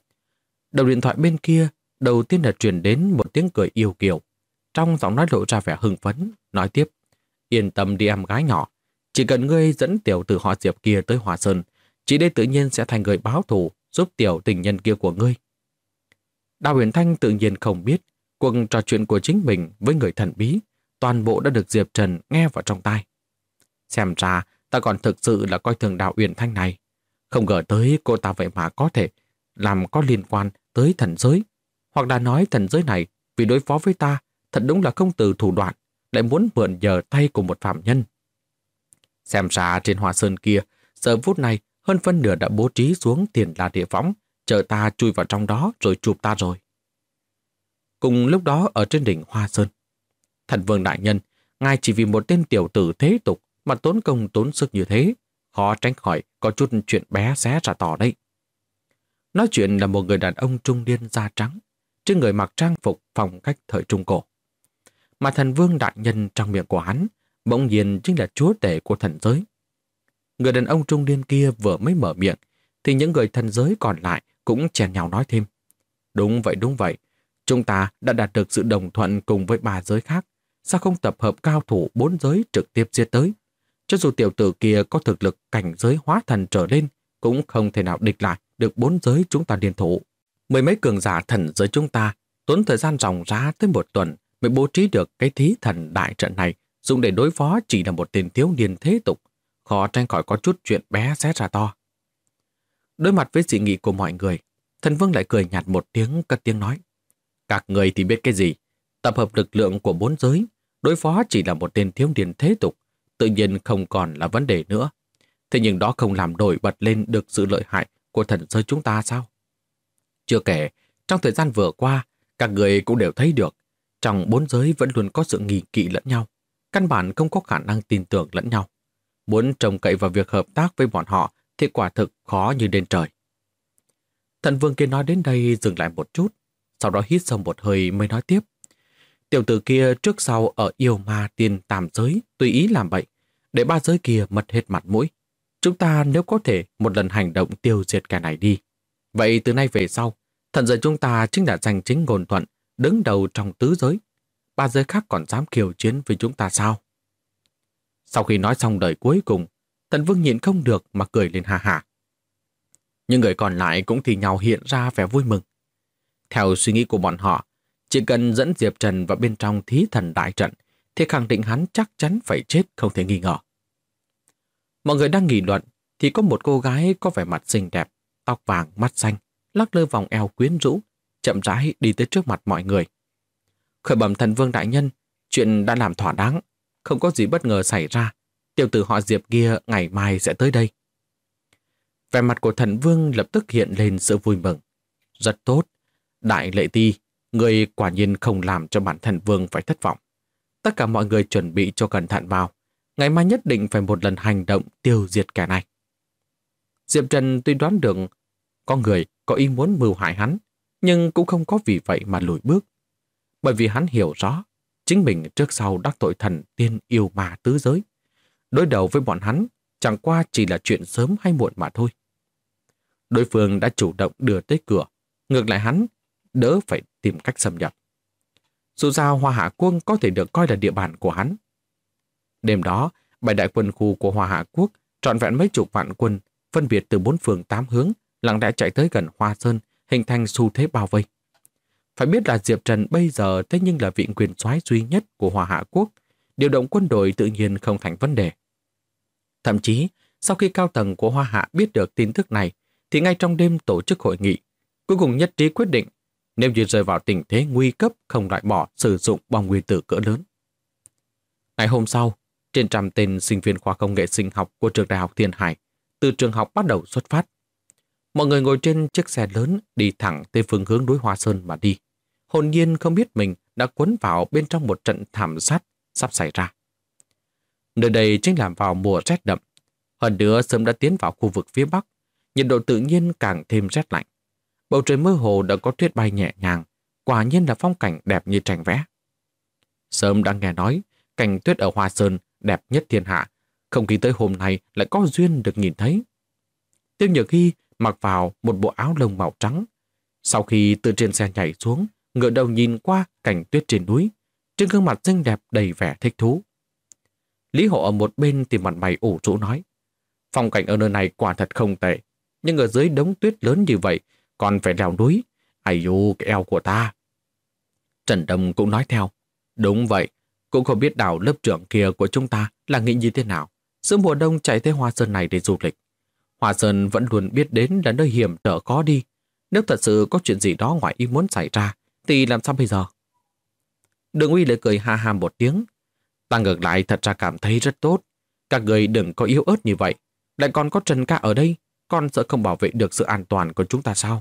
Đầu điện thoại bên kia đầu tiên là truyền đến một tiếng cười yêu kiều. Trong giọng nói lộ ra vẻ hưng phấn, nói tiếp. Yên tâm đi em gái nhỏ. Chỉ cần ngươi dẫn tiểu tử họ Diệp kia tới Hoa Sơn, chị đây tự nhiên sẽ thành người báo thù giúp tiểu tình nhân kia của ngươi. Đào Huyền Thanh tự nhiên không biết cuộc trò chuyện của chính mình với người thần bí toàn bộ đã được Diệp Trần nghe vào trong tai. Xem ra ta còn thực sự là coi thường Đào Huyền Thanh này. Không ngờ tới cô ta vậy mà có thể làm có liên quan tới thần giới. Hoặc đã nói thần giới này vì đối phó với ta thật đúng là không từ thủ đoạn, lại muốn mượn nhờ tay của một phạm nhân. Xem ra trên Hoa Sơn kia, giờ phút này hơn phân nửa đã bố trí xuống Tiền La Địa Võng, chờ ta chui vào trong đó rồi chụp ta rồi. Cùng lúc đó ở trên đỉnh Hoa Sơn, Thần Vương đại nhân, ngài chỉ vì một tên tiểu tử thế tục mà tốn công tốn sức như thế, khó tránh khỏi có chút chuyện bé xé ra tỏ đấy. Nói chuyện là một người đàn ông trung niên da trắng, trên người mặc trang phục phong cách thời Trung Cổ. Mà Thần Vương đại nhân trong miệng của hắn bỗng nhiên chính là chúa tể của thần giới. Người đàn ông trung niên kia vừa mới mở miệng thì những người thần giới còn lại cũng chen nhau nói thêm. Đúng vậy. Chúng ta đã đạt được sự đồng thuận cùng với 3 giới khác. Sao không tập hợp cao thủ 4 giới trực tiếp giết tới? Cho dù tiểu tử kia có thực lực cảnh giới hóa thần trở lên cũng không thể nào địch lại được 4 giới chúng ta liên thủ. Mười mấy cường giả thần giới chúng ta tốn thời gian ròng rã tới 1 tuần mới bố trí được cái thí thần đại trận này, dùng để đối phó chỉ là một tên thiếu niên thế tục, khó tránh khỏi có chút chuyện bé xé ra to. Đối mặt với dị nghị của mọi người, Thần Vương lại cười nhạt một tiếng, cất tiếng nói. Các người thì biết cái gì? Tập hợp lực lượng của 4 giới, đối phó chỉ là một tên thiếu niên thế tục, tự nhiên không còn là vấn đề nữa. Thế nhưng đó không làm nổi bật lên được sự lợi hại của thần giới chúng ta sao? Chưa kể, trong thời gian vừa qua, các người cũng đều thấy được, trong 4 giới vẫn luôn có sự nghi kỵ lẫn nhau, căn bản không có khả năng tin tưởng lẫn nhau. Muốn trông cậy vào việc hợp tác với bọn họ thì quả thực khó như lên trời. Thần Vương kia nói đến đây dừng lại một chút, sau đó hít sâu một hơi mới nói tiếp. Tiểu tử kia trước sau ở yêu ma tiên tam giới tùy ý làm vậy, để 3 giới kia mất hết mặt mũi. Chúng ta nếu có thể một lần hành động tiêu diệt kẻ này đi, vậy từ nay về sau, thần giới chúng ta chính là giành chính ngôn thuận, đứng đầu trong tứ giới. 3 giới khác còn dám khiêu chiến với chúng ta sao? Sau khi nói xong lời cuối cùng, Thần Vương nhịn không được mà cười lên ha hả. Những người còn lại cũng thì nhau hiện ra vẻ vui mừng. Theo suy nghĩ của bọn họ, chỉ cần dẫn Diệp Trần vào bên trong thí thần đại trận thì khẳng định hắn chắc chắn phải chết không thể nghi ngờ. Mọi người đang nghị luận thì có một cô gái có vẻ mặt xinh đẹp, tóc vàng, mắt xanh, lắc lư vòng eo quyến rũ, chậm rãi đi tới trước mặt mọi người. Khởi bẩm Thần Vương đại nhân, chuyện đã làm thỏa đáng, không có gì bất ngờ xảy ra. Tiểu tử họ Diệp kia ngày mai sẽ tới đây. Vẻ mặt của Thần Vương lập tức hiện lên sự vui mừng. Rất tốt, Đại Lệ Ti, người quả nhiên không làm cho bản Thần Vương phải thất vọng. Tất cả mọi người chuẩn bị cho cẩn thận vào. Ngày mai nhất định phải một lần hành động tiêu diệt kẻ này. Diệp Trần tuy đoán được có người có ý muốn mưu hại hắn, nhưng cũng không có vì vậy mà lùi bước. Bởi vì hắn hiểu rõ, chính mình trước sau đắc tội thần tiên yêu ma tứ giới. Đối đầu với bọn hắn chẳng qua chỉ là chuyện sớm hay muộn mà thôi. Đối phương đã chủ động đưa tới cửa, ngược lại hắn đỡ phải tìm cách xâm nhập. Dù sao Hoa Hạ Quốc có thể được coi là địa bàn của hắn. Đêm đó, 7 đại quân khu của Hoa Hạ Quốc trọn vẹn mấy chục vạn quân phân biệt từ 4 phương 8 hướng lặng lẽ chạy tới gần Hoa Sơn, hình thành xu thế bao vây. Phải biết là Diệp Trần bây giờ thế nhưng là vị quyền soái duy nhất của Hoa Hạ Quốc, điều động quân đội tự nhiên không thành vấn đề. Thậm chí, sau khi cao tầng của Hoa Hạ biết được tin tức này, thì ngay trong đêm tổ chức hội nghị, cuối cùng nhất trí quyết định, nếu như rơi vào tình thế nguy cấp không loại bỏ sử dụng bom nguyên tử cỡ lớn. Ngày hôm sau, trên trăm tên sinh viên khoa công nghệ sinh học của trường đại học Thiên Hải từ trường học bắt đầu xuất phát. Mọi người ngồi trên chiếc xe lớn đi thẳng tới phương hướng núi Hoa Sơn mà đi. hồn nhiên không biết mình đã cuốn vào bên trong một trận thảm sát sắp xảy ra. Nơi đây chính là vào mùa rét đậm, hơn nữa sớm đã tiến vào khu vực phía Bắc, nhiệt độ tự nhiên càng thêm rét lạnh. Bầu trời mơ hồ đã có tuyết bay nhẹ nhàng, quả nhiên là phong cảnh đẹp như tranh vẽ. Sớm đã nghe nói, cảnh tuyết ở Hoa Sơn đẹp nhất thiên hạ, không nghĩ tới hôm nay lại có duyên được nhìn thấy. Tiêu Nhược Hy mặc vào một bộ áo lông màu trắng. Sau khi từ trên xe nhảy xuống, ngửa đầu nhìn qua cảnh tuyết trên núi, trên gương mặt xinh đẹp đầy vẻ thích thú. Lý Hộ ở một bên thì mặt mày ủ rũ nói, phong cảnh ở nơi này quả thật không tệ, nhưng ở dưới đống tuyết lớn như vậy còn phải leo núi, ai u cái eo của ta. Trần Đông cũng nói theo, đúng vậy, cũng không biết đào lớp trưởng kia của chúng ta là nghĩ như thế nào, giữa mùa đông chạy tới Hoa Sơn này để du lịch. Hoa Sơn vẫn luôn biết đến là nơi hiểm trở khó đi, nếu thật sự có chuyện gì đó ngoài ý muốn xảy ra thì làm sao bây giờ? Đường Uy lại cười ha ha một tiếng, ta ngược lại thật ra cảm thấy rất tốt, các người đừng có yếu ớt như vậy, lại còn có Trần ca ở đây, con sợ không bảo vệ được sự an toàn của chúng ta sao?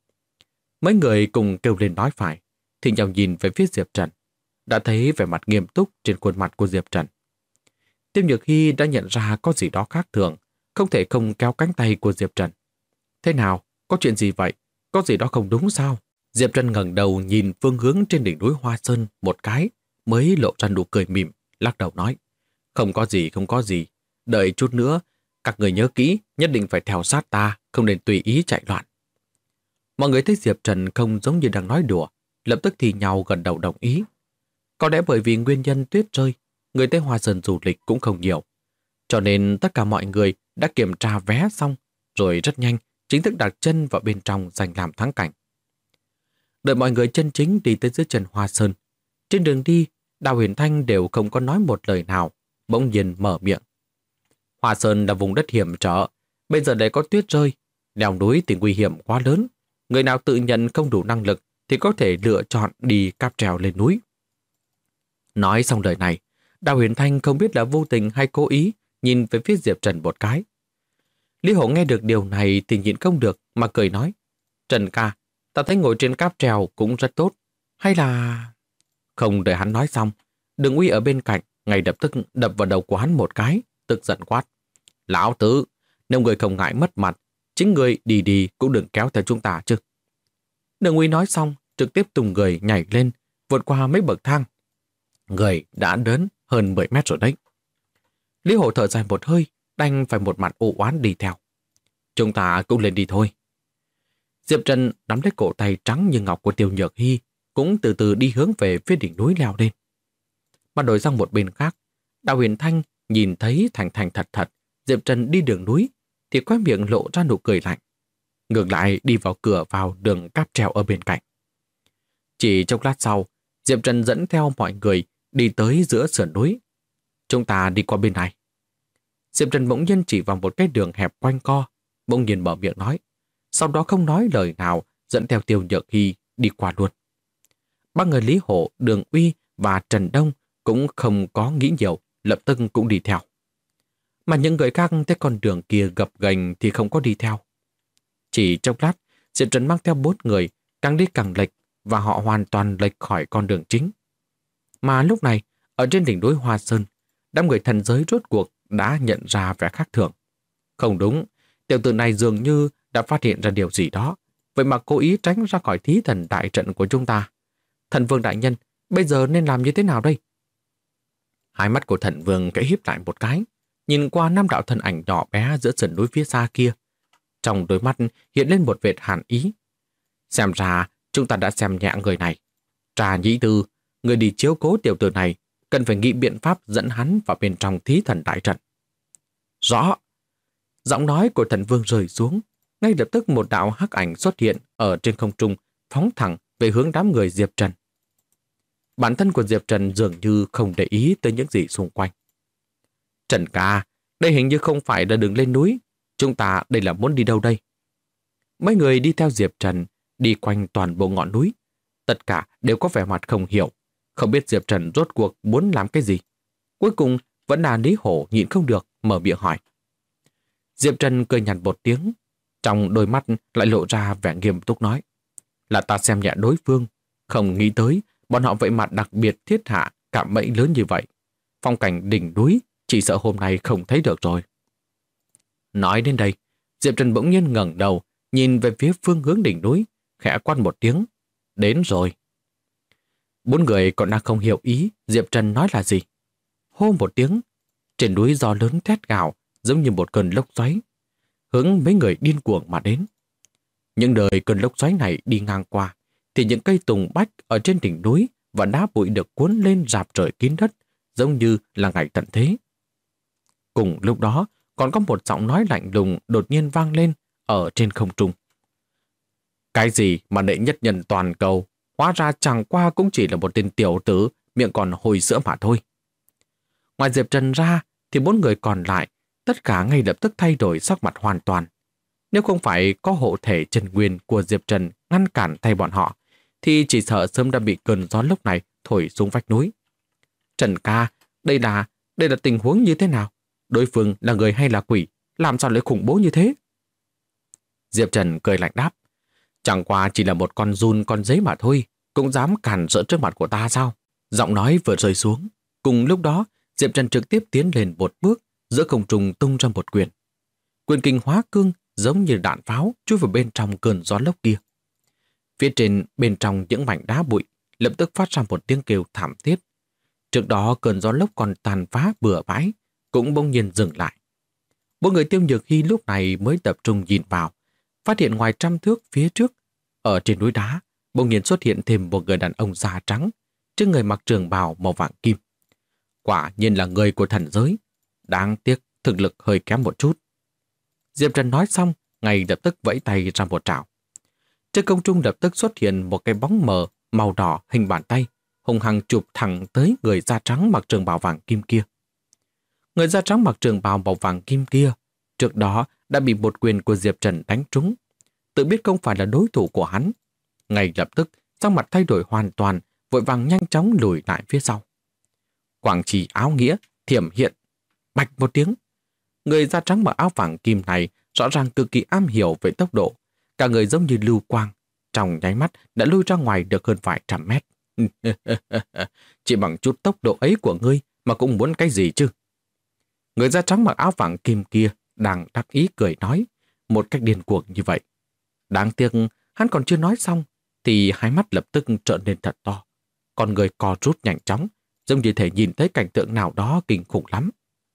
Mấy người cùng kêu lên nói phải, thì nhau nhìn về phía Diệp Trần, đã thấy vẻ mặt nghiêm túc trên khuôn mặt của Diệp Trần. Tiêu Nhược Hy đã nhận ra có gì đó khác thường, không thể không kéo cánh tay của Diệp Trần. Thế nào? Có chuyện gì vậy? Có gì đó không đúng sao? Diệp Trần ngẩng đầu nhìn phương hướng trên đỉnh núi Hoa Sơn một cái, mới lộ ra nụ cười mỉm, lắc đầu nói, không có gì, không có gì. Đợi chút nữa, các người nhớ kỹ, nhất định phải theo sát ta, không nên tùy ý chạy loạn. Mọi người thấy Diệp Trần không giống như đang nói đùa, lập tức thì nhau gần đầu đồng ý. Có lẽ bởi vì nguyên nhân tuyết rơi, người tới Hoa Sơn du lịch cũng không nhiều. Cho nên tất cả mọi người đã kiểm tra vé xong, rồi rất nhanh chính thức đặt chân vào bên trong giành làm thắng cảnh. Đợi mọi người chân chính đi tới dưới chân Hoa Sơn. Trên đường đi, Đào Huyền Thanh đều không có nói một lời nào, bỗng nhiên mở miệng. Hoa Sơn là vùng đất hiểm trở, bây giờ lại có tuyết rơi, leo núi thì nguy hiểm quá lớn. Người nào tự nhận không đủ năng lực thì có thể lựa chọn đi cáp treo lên núi. Nói xong lời này, Đào Huyền Thanh không biết là vô tình hay cố ý nhìn về phía Diệp Trần một cái. Lý Hổ nghe được điều này thì nhịn không được mà cười nói, Trần ca, ta thấy ngồi trên cáp treo cũng rất tốt, hay là... Không đợi hắn nói xong, Đường Uy ở bên cạnh ngay lập tức đập vào đầu của hắn một cái, tức giận quát. Lão tứ, nếu người không ngại mất mặt, chính người đi đi cũng đừng kéo theo chúng ta chứ. Đường Uy nói xong, trực tiếp tung người nhảy lên, vượt qua mấy bậc thang. Người đã đến hơn 10 mét rồi đấy. Lý Hổ thở dài một hơi, đành phải một mặt u oán đi theo. Chúng ta cũng lên đi thôi. Diệp Trần nắm lấy cổ tay trắng như ngọc của Tiêu Nhược Hy, cũng từ từ đi hướng về phía đỉnh núi leo lên. Mà đổi sang một bên khác, Đào Huyền Thanh nhìn thấy thành thành thật thật Diệp Trần đi đường núi, thì khóe miệng lộ ra nụ cười lạnh. Ngược lại đi vào cửa vào đường cáp treo ở bên cạnh. Chỉ chốc lát sau, Diệp Trần dẫn theo mọi người đi tới giữa sườn núi. Chúng ta đi qua bên này. Diệp Trần bỗng nhiên chỉ vào một cái đường hẹp quanh co, bỗng nhiên mở miệng nói. Sau đó không nói lời nào, dẫn theo Tiêu Nhược Hy đi qua luôn. Ba người Lý Hổ, Đường Uy và Trần Đông cũng không có nghĩ nhiều, lập tức cũng đi theo. Mà những người khác thấy con đường kia gập ghềnh thì không có đi theo. Chỉ trong lát, Diệp Trần mang theo 4 người, càng đi càng lệch và họ hoàn toàn lệch khỏi con đường chính. Mà lúc này, ở trên đỉnh núi Hoa Sơn, đám người thần giới rốt cuộc đã nhận ra vẻ khác thường. Không đúng, tiểu tử này dường như đã phát hiện ra điều gì đó, vậy mà cố ý tránh ra khỏi thí thần đại trận của chúng ta. Thần Vương đại nhân, bây giờ nên làm như thế nào đây? Hai mắt của Thần Vương kẽ híp lại một cái, nhìn qua 5 đạo thân ảnh nhỏ bé giữa sườn núi phía xa kia. Trong đôi mắt hiện lên một vệt hàn ý. Xem ra chúng ta đã xem nhẹ người này. Trà Nhĩ Tư, người đi chiếu cố tiểu tử này, cần phải nghĩ biện pháp dẫn hắn vào bên trong thí thần đại trận. Rõ. Giọng nói của Thần Vương rơi xuống, ngay lập tức một đạo hắc ảnh xuất hiện ở trên không trung, phóng thẳng về hướng đám người Diệp Trần. Bản thân của Diệp Trần dường như không để ý tới những gì xung quanh. Trần ca, đây hình như không phải là đường lên núi. Chúng ta đây là muốn đi đâu đây? Mấy người đi theo Diệp Trần, đi quanh toàn bộ ngọn núi. Tất cả đều có vẻ mặt không hiểu, không biết Diệp Trần rốt cuộc muốn làm cái gì. Cuối cùng vẫn là Lý Hổ nhịn không được, mở miệng hỏi. Diệp Trần cười nhạt một tiếng, trong đôi mắt lại lộ ra vẻ nghiêm túc nói. Là ta xem nhẹ đối phương, Không nghĩ tới, bọn họ vậy mà đặc biệt thiết hạ cạm bẫy lớn như vậy. Phong cảnh đỉnh núi chỉ sợ hôm nay không thấy được rồi. Nói đến đây, Diệp Trần bỗng nhiên ngẩng đầu, nhìn về phía phương hướng đỉnh núi, khẽ quát một tiếng. Đến rồi. Bốn người còn đang không hiểu ý Diệp Trần nói là gì. Hô một tiếng, trên núi gió lớn thét gào, giống như một cơn lốc xoáy, hướng mấy người điên cuồng mà đến. Những đời cơn lốc xoáy này đi ngang qua, thì những cây tùng bách ở trên đỉnh núi và đá bụi được cuốn lên rạp trời kín đất, giống như là ngày tận thế. Cùng lúc đó, còn có một giọng nói lạnh lùng đột nhiên vang lên ở trên không trung. Cái gì mà đệ nhất nhân toàn cầu, hóa ra chẳng qua cũng chỉ là một tên tiểu tử, miệng còn hôi sữa mà thôi. Ngoài Diệp Trần ra, thì bốn người còn lại, tất cả ngay lập tức thay đổi sắc mặt hoàn toàn. Nếu không phải có hộ thể chân nguyên của Diệp Trần ngăn cản thay bọn họ, thì chỉ sợ sớm đã bị cơn gió lốc này thổi xuống vách núi. Trần ca, đây là tình huống như thế nào? Đối phương là người hay là quỷ? Làm sao lại khủng bố như thế? Diệp Trần cười lạnh đáp. Chẳng qua chỉ là một con giun con giấy mà thôi, cũng dám cản rỡ trước mặt của ta sao? Giọng nói vừa rơi xuống. Cùng lúc đó, Diệp Trần trực tiếp tiến lên một bước, giữa không trung tung ra một quyền. Quyền kinh hóa cương giống như đạn pháo chui vào bên trong cơn gió lốc kia. Phía trên bên trong những mảnh đá bụi lập tức phát ra một tiếng kêu thảm thiết. Trước đó cơn gió lốc còn tàn phá bừa bãi, cũng bỗng nhiên dừng lại. Bốn người Tiêu Nhược Hy lúc này mới tập trung nhìn vào, phát hiện ngoài 100 thước phía trước, ở trên núi đá, bỗng nhiên xuất hiện thêm một người đàn ông da trắng, trên người mặc trường bào màu vàng kim. Quả nhiên là người của thần giới, đáng tiếc thực lực hơi kém một chút. Diệp Trần nói xong, ngay lập tức vẫy tay ra một trảo. Trên không trung lập tức xuất hiện một cái bóng mờ màu đỏ hình bàn tay, hung hăng chụp thẳng tới người da trắng mặc trường bào vàng kim kia. Người da trắng mặc trường bào màu vàng kim kia, trước đó đã bị một quyền của Diệp Trần đánh trúng, tự biết không phải là đối thủ của hắn. Ngay lập tức, sắc mặt thay đổi hoàn toàn, vội vàng nhanh chóng lùi lại phía sau. Quảng trì áo nghĩa, thiểm hiện, bạch một tiếng. Người da trắng mặc áo vàng kim này rõ ràng cực kỳ am hiểu về tốc độ, cả người giống như lưu quang, trong nháy mắt đã lui ra ngoài được hơn vài trăm mét. Chỉ bằng chút tốc độ ấy của ngươi mà cũng muốn cái gì chứ? Người da trắng mặc áo vàng kim kia đang đắc ý cười nói, một cách điên cuồng như vậy. Đáng tiếc hắn còn chưa nói xong, thì hai mắt lập tức trợn lên thật to. Con người co rút nhanh chóng, giống như thể nhìn thấy cảnh tượng nào đó kinh khủng lắm.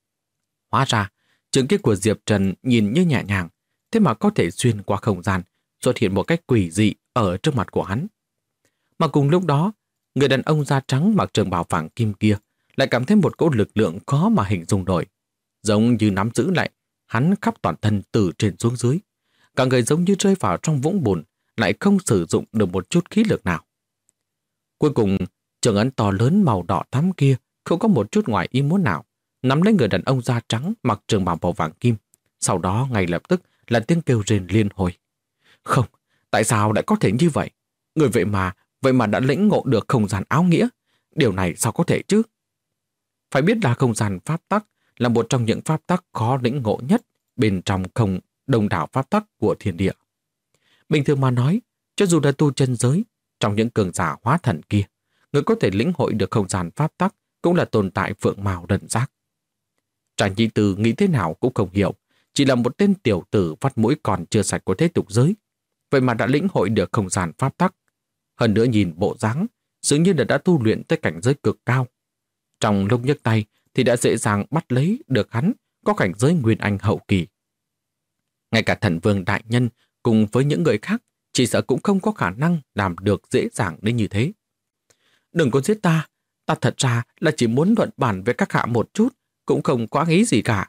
Hóa ra, trường kia của Diệp Trần nhìn như nhẹ nhàng, thế mà có thể xuyên qua không gian, xuất hiện một cách quỷ dị ở trước mặt của hắn. Mà cùng lúc đó, người đàn ông da trắng mặc trường bào vàng kim kia lại cảm thấy một cỗ lực lượng khó mà hình dung nổi, giống như nắm giữ lại hắn khắp toàn thân từ trên xuống dưới. Cả người giống như rơi vào trong vũng bùn, lại không sử dụng được một chút khí lực nào. Cuối cùng, trường ấn to lớn màu đỏ thắm kia không có một chút ngoài ý muốn nào, nắm lấy người đàn ông da trắng mặc trường bào màu vàng kim. Sau đó ngay lập tức là tiếng kêu rên liên hồi. Không, tại sao lại có thể như vậy? Người vậy mà đã lĩnh ngộ được không gian áo nghĩa. Điều này sao có thể chứ? Phải biết là không gian pháp tắc là một trong những pháp tắc khó lĩnh ngộ nhất bên trong không đông đảo pháp tắc của thiên địa. Bình thường mà nói, cho dù là tu chân giới, trong những cường giả hóa thần kia, người có thể lĩnh hội được không gian pháp tắc cũng là tồn tại phượng mào đần giác. Trần Nhi Từ nghĩ thế nào cũng không hiểu, chỉ là một tên tiểu tử vắt mũi còn chưa sạch của thế tục giới, vậy mà đã lĩnh hội được không gian pháp tắc. Hơn nữa nhìn bộ dáng, dường như là đã tu luyện tới cảnh giới cực cao. Trong lúc nhấc tay thì đã dễ dàng bắt lấy được hắn có cảnh giới nguyên anh hậu kỳ. Ngay cả thần vương đại nhân cùng với những người khác chỉ sợ cũng không có khả năng làm được dễ dàng đến như thế. Đừng có giết ta, ta thật ra là chỉ muốn luận bàn với các hạ một chút, cũng không có ý gì cả.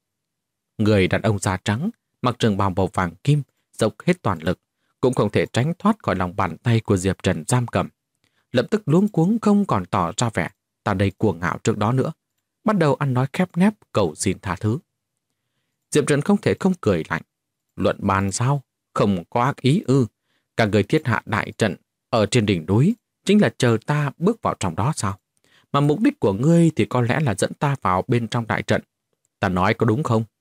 Người đàn ông da trắng, mặc trường bào màu vàng kim, dốc hết toàn lực, cũng không thể tránh thoát khỏi lòng bàn tay của Diệp Trần giam cầm. Lập tức luống cuống không còn tỏ ra vẻ ta đầy cuồng ngạo trước đó nữa, bắt đầu ăn nói khép nép cầu xin tha thứ. Diệp Trần không thể không cười lạnh. Luận bàn sao? Không có ác ý ư? Cả người thiết hạ đại trận ở trên đỉnh núi chính là chờ ta bước vào trong đó sao? Mà mục đích của ngươi thì có lẽ là dẫn ta vào bên trong đại trận. Ta nói có đúng không?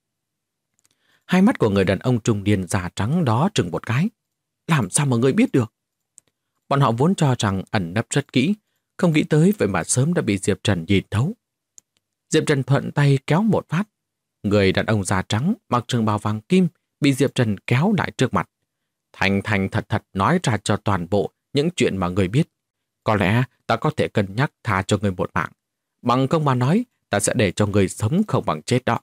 Hai mắt của người đàn ông trung niên da trắng đó trừng một cái. Làm sao mà ngươi biết được? Bọn họ vốn cho rằng ẩn nấp rất kỹ, không nghĩ tới vậy mà sớm đã bị Diệp Trần nhìn thấu. Diệp Trần thuận tay kéo một phát. Người đàn ông da trắng mặc trường bào vàng kim bị Diệp Trần kéo lại trước mặt. Thành thành thật thật nói ra cho toàn bộ những chuyện mà người biết. Có lẽ ta có thể cân nhắc tha cho người một mạng. Bằng không mà nói, ta sẽ để cho người sống không bằng chết đó.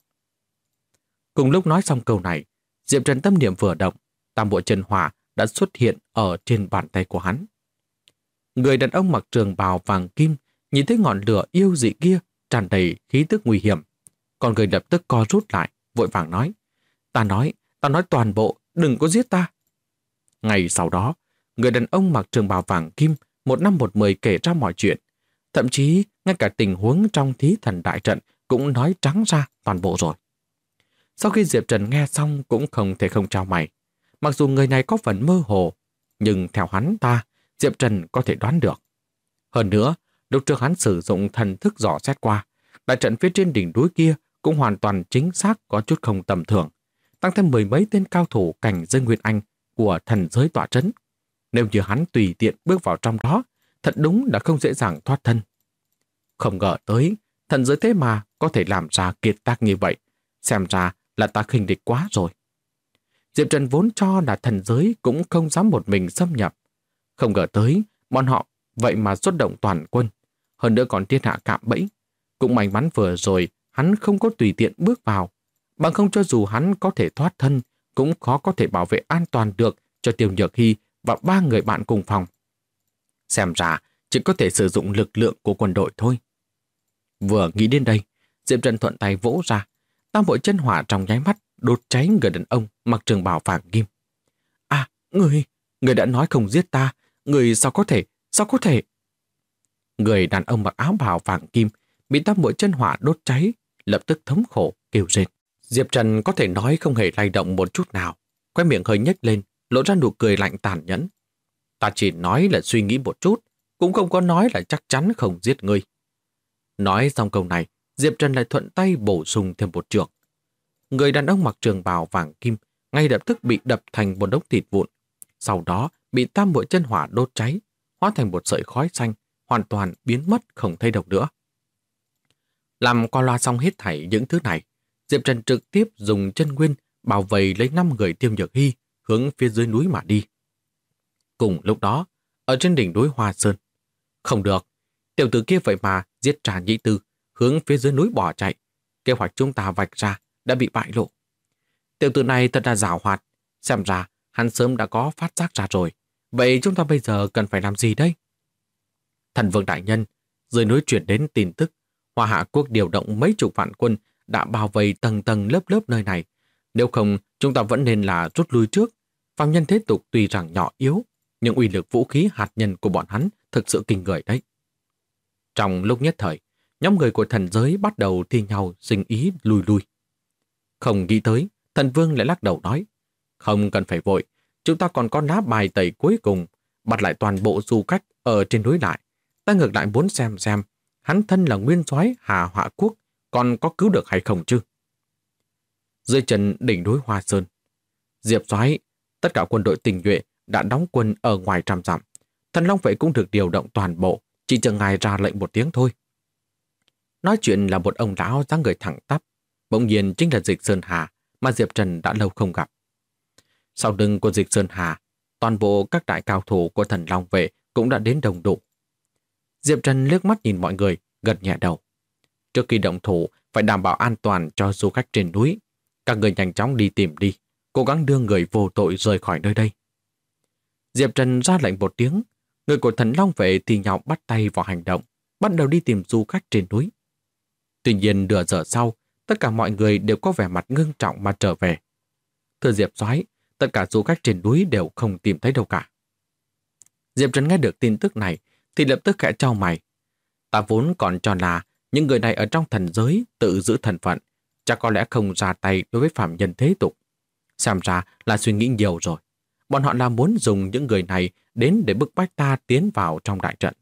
Cùng lúc nói xong câu này, Diệp Trần tâm niệm vừa động, tam bộ chân hỏa đã xuất hiện ở trên bàn tay của hắn. Người đàn ông mặc trường bào vàng kim nhìn thấy ngọn lửa yêu dị kia tràn đầy khí tức nguy hiểm. Còn người lập tức co rút lại, vội vàng nói: Ta nói toàn bộ, đừng có giết ta. Ngày sau đó, người đàn ông mặc trường bào vàng kim một năm một mười kể ra mọi chuyện. Thậm chí, ngay cả tình huống trong thí thần đại trận cũng nói trắng ra toàn bộ rồi. Sau khi Diệp Trần nghe xong cũng không thể không trao mày. Mặc dù người này có phần mơ hồ, nhưng theo hắn ta, Diệp Trần có thể đoán được. Hơn nữa, lúc trước hắn sử dụng thần thức dò xét qua, đại trận phía trên đỉnh núi kia cũng hoàn toàn chính xác có chút không tầm thường. Tăng thêm mười mấy tên cao thủ cảnh giới Nguyên Anh của thần giới tọa trấn. Nếu như hắn tùy tiện bước vào trong đó, thật đúng là không dễ dàng thoát thân. Không ngờ tới, thần giới thế mà có thể làm ra kiệt tác như vậy. Xem ra là ta khinh địch quá rồi. Diệp Trần vốn cho là thần giới cũng không dám một mình xâm nhập. Không ngờ tới, bọn họ vậy mà xuất động toàn quân. Hơn nữa còn thiên hạ cạm bẫy. Cũng may mắn vừa rồi, hắn không có tùy tiện bước vào. Bằng không cho dù hắn có thể thoát thân, cũng khó có thể bảo vệ an toàn được cho Tiêu Nhược Hy và 3 người bạn cùng phòng. Xem ra, chỉ có thể sử dụng lực lượng của quân đội thôi. Vừa nghĩ đến đây, Diệp Trần thuận tay vỗ ra. Tam bộ chân hỏa trong nháy mắt đốt cháy người đàn ông mặc trường bào vàng kim. À, người đã nói không giết ta, người sao có thể? Người đàn ông mặc áo bào vàng kim bị tam bộ chân hỏa đốt cháy, lập tức thống khổ kêu rên. Diệp Trần có thể nói không hề lay động một chút nào, khóe miệng hơi nhếch lên, lộ ra nụ cười lạnh tàn nhẫn. Ta chỉ nói là suy nghĩ một chút, cũng không có nói là chắc chắn không giết ngươi. Nói xong câu này, Diệp Trần lại thuận tay bổ sung thêm một trường. Người đàn ông mặc trường bào vàng kim ngay lập tức bị đập thành một đống thịt vụn, sau đó bị tam bộ chân hỏa đốt cháy, hóa thành một sợi khói xanh, hoàn toàn biến mất không thấy đâu nữa. Làm qua loa xong hết thảy những thứ này, Diệp Trần trực tiếp dùng chân nguyên bảo vệ lấy 5 người Tiêu Nhược Hy hướng phía dưới núi mà đi. Cùng lúc đó, ở trên đỉnh núi Hoa Sơn, không được, tiểu tử kia vậy mà giết Trà Nhĩ Tư, hướng phía dưới núi bỏ chạy. Kế hoạch chúng ta vạch ra đã bị bại lộ. Tiểu tử này thật là giàu hoạt, xem ra hắn sớm đã có phát giác ra rồi. Vậy chúng ta bây giờ cần phải làm gì đây? Thần Vương đại nhân, dưới núi chuyển đến tin tức, Hoa Hạ quốc điều động mấy chục vạn quân đã bao vây tầng tầng lớp lớp nơi này. Nếu không, chúng ta vẫn nên là rút lui trước. Phàm nhân thế tục tuy rằng nhỏ yếu, nhưng uy lực vũ khí hạt nhân của bọn hắn thực sự kinh người đấy. Trong lúc nhất thời, nhóm người của thần giới bắt đầu thi nhau sinh ý lui lui. Không nghĩ tới, thần vương lại lắc đầu nói, không cần phải vội, chúng ta còn có lá bài tẩy cuối cùng, bắt lại toàn bộ du khách ở trên núi lại. Ta ngược lại muốn xem hắn thân là nguyên soái Hà Họa quốc, còn có cứu được hay không chứ? Dưới chân đỉnh núi Hoa Sơn, Diệp soái, tất cả quân đội tình nhuệ đã đóng quân ở ngoài 100 dặm. Thần Long vệ cũng được điều động toàn bộ, chỉ chờ ngài ra lệnh một tiếng thôi. Nói chuyện là một ông lão dáng người thẳng tắp, bỗng nhiên chính là Dịch Sơn Hà mà Diệp Trần đã lâu không gặp. Sau lưng của Dịch Sơn Hà, toàn bộ các đại cao thủ của Thần Long vệ cũng đã đến đồng đủ. Diệp Trần liếc mắt nhìn mọi người, gật nhẹ đầu. Trước khi động thủ, phải đảm bảo an toàn cho du khách trên núi. Các người nhanh chóng đi tìm đi, cố gắng đưa người vô tội rời khỏi nơi đây. Diệp Trần ra lệnh một tiếng, người của Thần Long vệ thì nhau bắt tay vào hành động, bắt đầu đi tìm du khách trên núi. Tuy nhiên nửa giờ sau, tất cả mọi người đều có vẻ mặt ngưng trọng mà trở về. Thưa Diệp soái, tất cả du khách trên núi đều không tìm thấy đâu cả. Diệp Trần nghe được tin tức này thì lập tức khẽ chau mày. Ta vốn còn cho là những người này ở trong thần giới tự giữ thân phận, chắc có lẽ không ra tay đối với phạm nhân thế tục. Xem ra là suy nghĩ nhiều rồi. Bọn họ là muốn dùng những người này đến để bức bách ta tiến vào trong đại trận.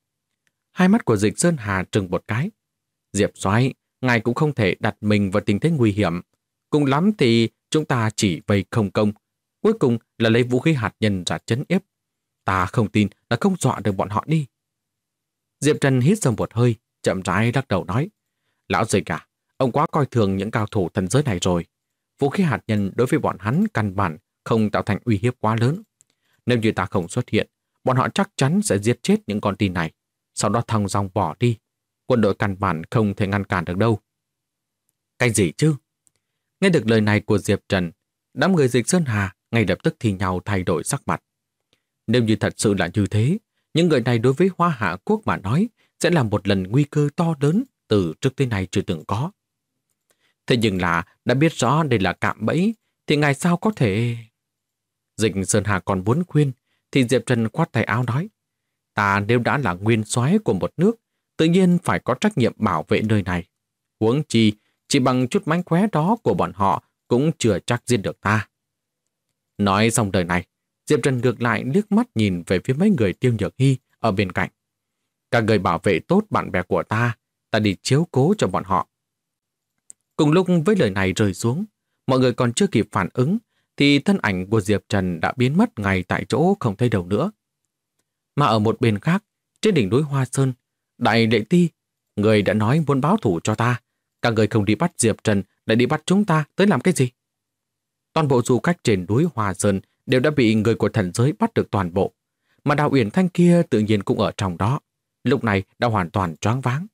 Hai mắt của Dịch Sơn Hà trừng một cái. Diệp soái, ngài cũng không thể đặt mình vào tình thế nguy hiểm. Cùng lắm thì chúng ta chỉ vây không công. Cuối cùng là lấy vũ khí hạt nhân ra trấn ép. Ta không tin ta không dọa được bọn họ đi. Diệp Trần hít sâu một hơi, chậm rãi lắc đầu nói. Lão Dịch à, ông quá coi thường những cao thủ thần giới này rồi. Vũ khí hạt nhân đối với bọn hắn căn bản không tạo thành uy hiếp quá lớn. Nếu như ta không xuất hiện, bọn họ chắc chắn sẽ giết chết những con tin này, sau đó thong dong bỏ đi. Quân đội căn bản không thể ngăn cản được đâu. Cái gì chứ? Nghe được lời này của Diệp Trần, đám người Dịch Sơn Hà ngay lập tức thì nhau thay đổi sắc mặt. Nếu như thật sự là như thế, những người này đối với Hoa Hạ Quốc mà nói sẽ là một lần nguy cơ to lớn từ trước tới nay chưa từng có. Thế nhưng là đã biết rõ đây là cạm bẫy, thì ngài sao có thể... Dịch Sơn Hà còn muốn khuyên, thì Diệp Trần khoát tay áo nói. Ta nếu đã là nguyên soái của một nước, tự nhiên phải có trách nhiệm bảo vệ nơi này. Huống chi, chỉ bằng chút mánh khóe đó của bọn họ cũng chưa chắc giết được ta. Nói xong đời này, Diệp Trần ngược lại liếc mắt nhìn về phía mấy người Tiêu Nhược Hy ở bên cạnh. Các người bảo vệ tốt bạn bè của ta, ta đi chiếu cố cho bọn họ. Cùng lúc với lời này rơi xuống, mọi người còn chưa kịp phản ứng, thì thân ảnh của Diệp Trần đã biến mất ngay tại chỗ không thấy đâu nữa. Mà ở một bên khác, trên đỉnh núi Hoa Sơn, Đại Lệ Ti, người đã nói muốn báo thù cho ta. Các người không đi bắt Diệp Trần, lại đi bắt chúng ta tới làm cái gì? Toàn bộ du khách trên núi Hoa Sơn đều đã bị người của thần giới bắt được toàn bộ. Mà Đào Uyển Thanh kia tự nhiên cũng ở trong đó. Lúc này đã hoàn toàn choáng váng.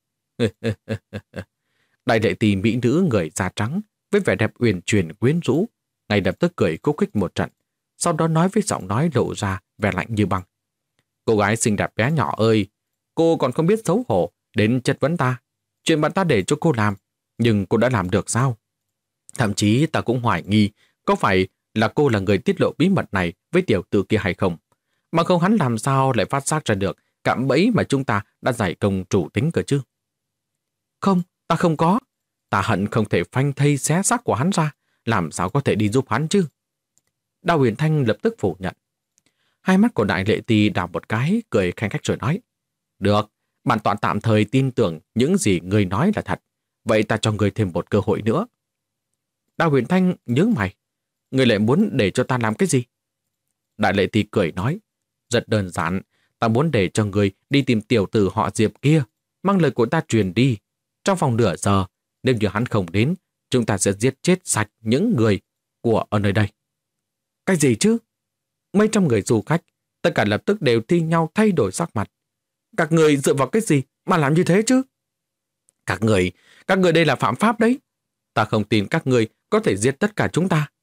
Đại Lệ Ti mỹ nữ người da trắng với vẻ đẹp uyển chuyển quyến rũ, ngay lập tức cười khúc khích một trận, sau đó nói với giọng nói lộ ra vẻ lạnh như băng. Cô gái xinh đẹp bé nhỏ ơi, cô còn không biết xấu hổ đến chất vấn ta. Chuyện bạn ta để cho cô làm, nhưng cô đã làm được sao? Thậm chí ta cũng hoài nghi có phải là cô là người tiết lộ bí mật này với tiểu tử kia hay không. Mà không hắn làm sao lại phát giác ra được cạm bẫy mà chúng ta đã giải công chủ tính cơ chứ? Không, ta không có. Ta hận không thể phanh thây xé xác của hắn ra, làm sao có thể đi giúp hắn chứ? Đào Huyền Thanh lập tức phủ nhận. Hai mắt của Đại Lệ Ti đảo một cái, cười khanh khách rồi nói. Được, bản tọa tạm thời tin tưởng những gì người nói là thật. Vậy ta cho người thêm một cơ hội nữa. Đào Huyền Thanh nhớ mày. Người lại muốn để cho ta làm cái gì? Đại Lệ Ti cười nói. Rất đơn giản, ta muốn để cho người đi tìm tiểu tử họ Diệp kia, mang lời của ta truyền đi. Trong vòng nửa giờ, nếu như hắn không đến, chúng ta sẽ giết chết sạch những người của ở nơi đây. Cái gì chứ? Mấy trăm người du khách, tất cả lập tức đều thi nhau thay đổi sắc mặt. Các người dựa vào cái gì mà làm như thế chứ? Các người đây là phạm pháp đấy. Ta không tin các người có thể giết tất cả chúng ta.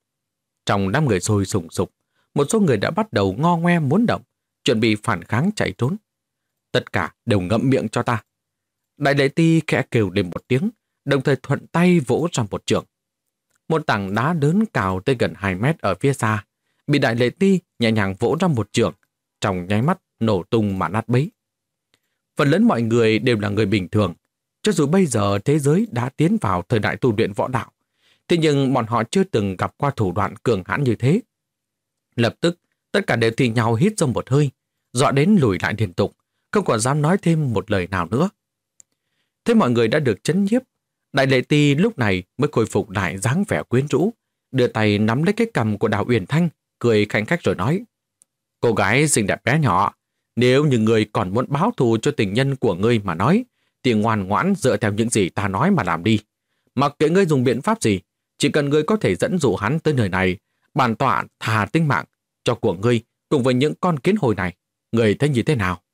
Trong đám người sôi sùng sục, một số người đã bắt đầu ngo ngoe muốn động, chuẩn bị phản kháng chạy trốn. Tất cả đều ngậm miệng cho ta. Đại Lệ Ti khẽ kêu lên một tiếng, đồng thời thuận tay vỗ ra một chưởng. Một tảng đá lớn cao tới gần 2 mét ở phía xa, bị Đại Lệ Ti nhẹ nhàng vỗ ra một chưởng, trong nháy mắt nổ tung mà nát bấy. Phần lớn mọi người đều là người bình thường, cho dù bây giờ thế giới đã tiến vào thời đại tu luyện võ đạo, thế nhưng bọn họ chưa từng gặp qua thủ đoạn cường hãn như thế. Lập tức, tất cả đều thì nhau hít sâu một hơi, dọa đến lùi lại liên tục, không còn dám nói thêm một lời nào nữa. Thế mọi người đã được chấn nhiếp, Đại Lệ Ti lúc này mới khôi phục lại dáng vẻ quyến rũ, đưa tay nắm lấy cái cằm của Đào Uyển Thanh, cười khanh khách rồi nói. Cô gái xinh đẹp bé nhỏ, nếu như người còn muốn báo thù cho tình nhân của ngươi mà nói, thì ngoan ngoãn dựa theo những gì ta nói mà làm đi. Mặc kệ ngươi dùng biện pháp gì, chỉ cần ngươi có thể dẫn dụ hắn tới nơi này, bản tọa thà tính mạng cho của ngươi cùng với những con kiến hồi này. Ngươi thấy như thế nào?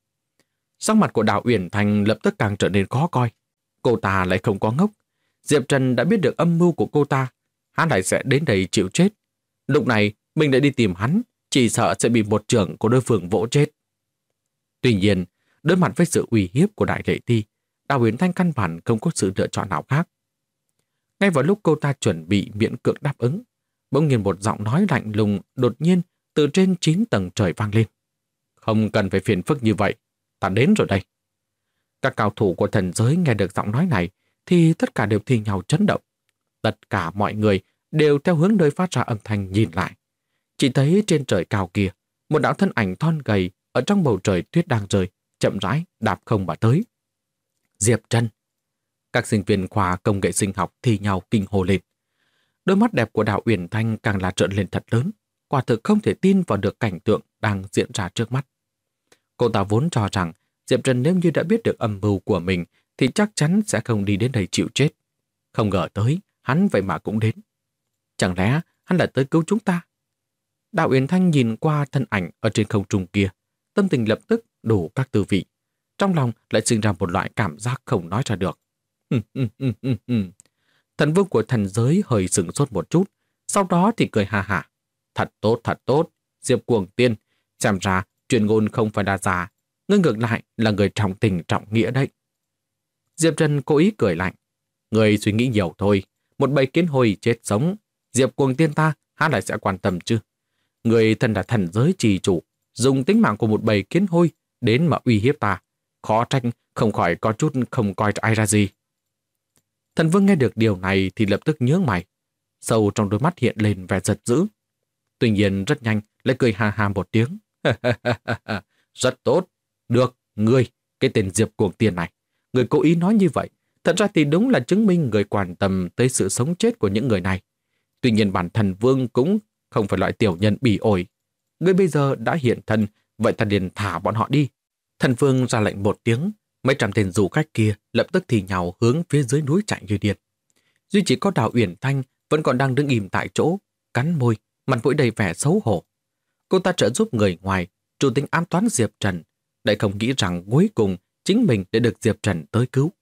Sắc mặt của Đào Uyển Thanh lập tức càng trở nên khó coi. Cô ta lại không có ngốc. Diệp Trần đã biết được âm mưu của cô ta, hắn lại sẽ đến đây chịu chết. Lúc này mình lại đi tìm hắn, chỉ sợ sẽ bị một chưởng của đối phương vỗ chết. Tuy nhiên, đối mặt với sự uy hiếp của Đại Lệ Ti, Đào Uyển Thanh căn bản không có sự lựa chọn nào khác. Ngay vào lúc cô ta chuẩn bị miễn cưỡng đáp ứng, bỗng nhiên một giọng nói lạnh lùng đột nhiên từ trên 9 tầng trời vang lên. Không cần phải phiền phức như vậy, ta đến rồi đây. Các cao thủ của thần giới nghe được giọng nói này thì tất cả đều thi nhau chấn động. Tất cả mọi người đều theo hướng nơi phát ra âm thanh nhìn lại. Chỉ thấy trên trời cao kia, một đạo thân ảnh thon gầy ở trong bầu trời tuyết đang rơi, chậm rãi đạp không mà tới. Diệp Trần. Các sinh viên khoa công nghệ sinh học thi nhau kinh hô lên. Đôi mắt đẹp của Đào Uyển Thanh càng là trợn lên thật lớn, quả thực không thể tin vào được cảnh tượng đang diễn ra trước mắt. Cô ta vốn cho rằng Diệp Trần nếu như đã biết được âm mưu của mình thì chắc chắn sẽ không đi đến đây chịu chết. Không ngờ tới, hắn vậy mà cũng đến. Chẳng lẽ hắn là tới cứu chúng ta? Đào Uyển Thanh nhìn qua thân ảnh ở trên không trung kia, tâm tình lập tức đủ các tư vị. Trong lòng lại sinh ra một loại cảm giác không nói ra được. Thần vương của thần giới hơi sửng sốt một chút, sau đó thì cười ha hả. Thật tốt, Diệp Cuồng Tiên, xem ra truyền ngôn không phải là giả, ngươi ngược lại là người trọng tình trọng nghĩa đấy. Diệp Trần cố ý cười lạnh. Người suy nghĩ nhiều thôi, một bầy kiến hôi chết sống, Diệp Cuồng Tiên ta há lại sẽ quan tâm chứ. Người thân là thần giới trì chủ, dùng tính mạng của một bầy kiến hôi đến mà uy hiếp ta. Khó trách không khỏi có chút không coi ai ra gì. Thần vương nghe được điều này thì lập tức nhướng mày. Sâu trong đôi mắt hiện lên vẻ giận dữ. Tuy nhiên rất nhanh lại cười ha ha một tiếng. Rất tốt. Được, ngươi, cái tên Diệp Cuồng Tiên này. Người cố ý nói như vậy. Thật ra thì đúng là chứng minh người quan tâm tới sự sống chết của những người này. Tuy nhiên bản thần vương cũng không phải loại tiểu nhân bỉ ổi. Ngươi bây giờ đã hiện thân, vậy ta liền thả bọn họ đi. Thần vương ra lệnh một tiếng, mấy trăm tên du khách kia lập tức thì nhào hướng phía dưới núi chạy như điên. Duy chỉ có Đào Uyển Thanh vẫn còn đang đứng im tại chỗ, cắn môi, mặt mũi đầy vẻ xấu hổ. Cô ta trợ giúp người ngoài, chủ tính ám toán Diệp Trần, lại không nghĩ rằng cuối cùng chính mình để được Diệp Trần tới cứu.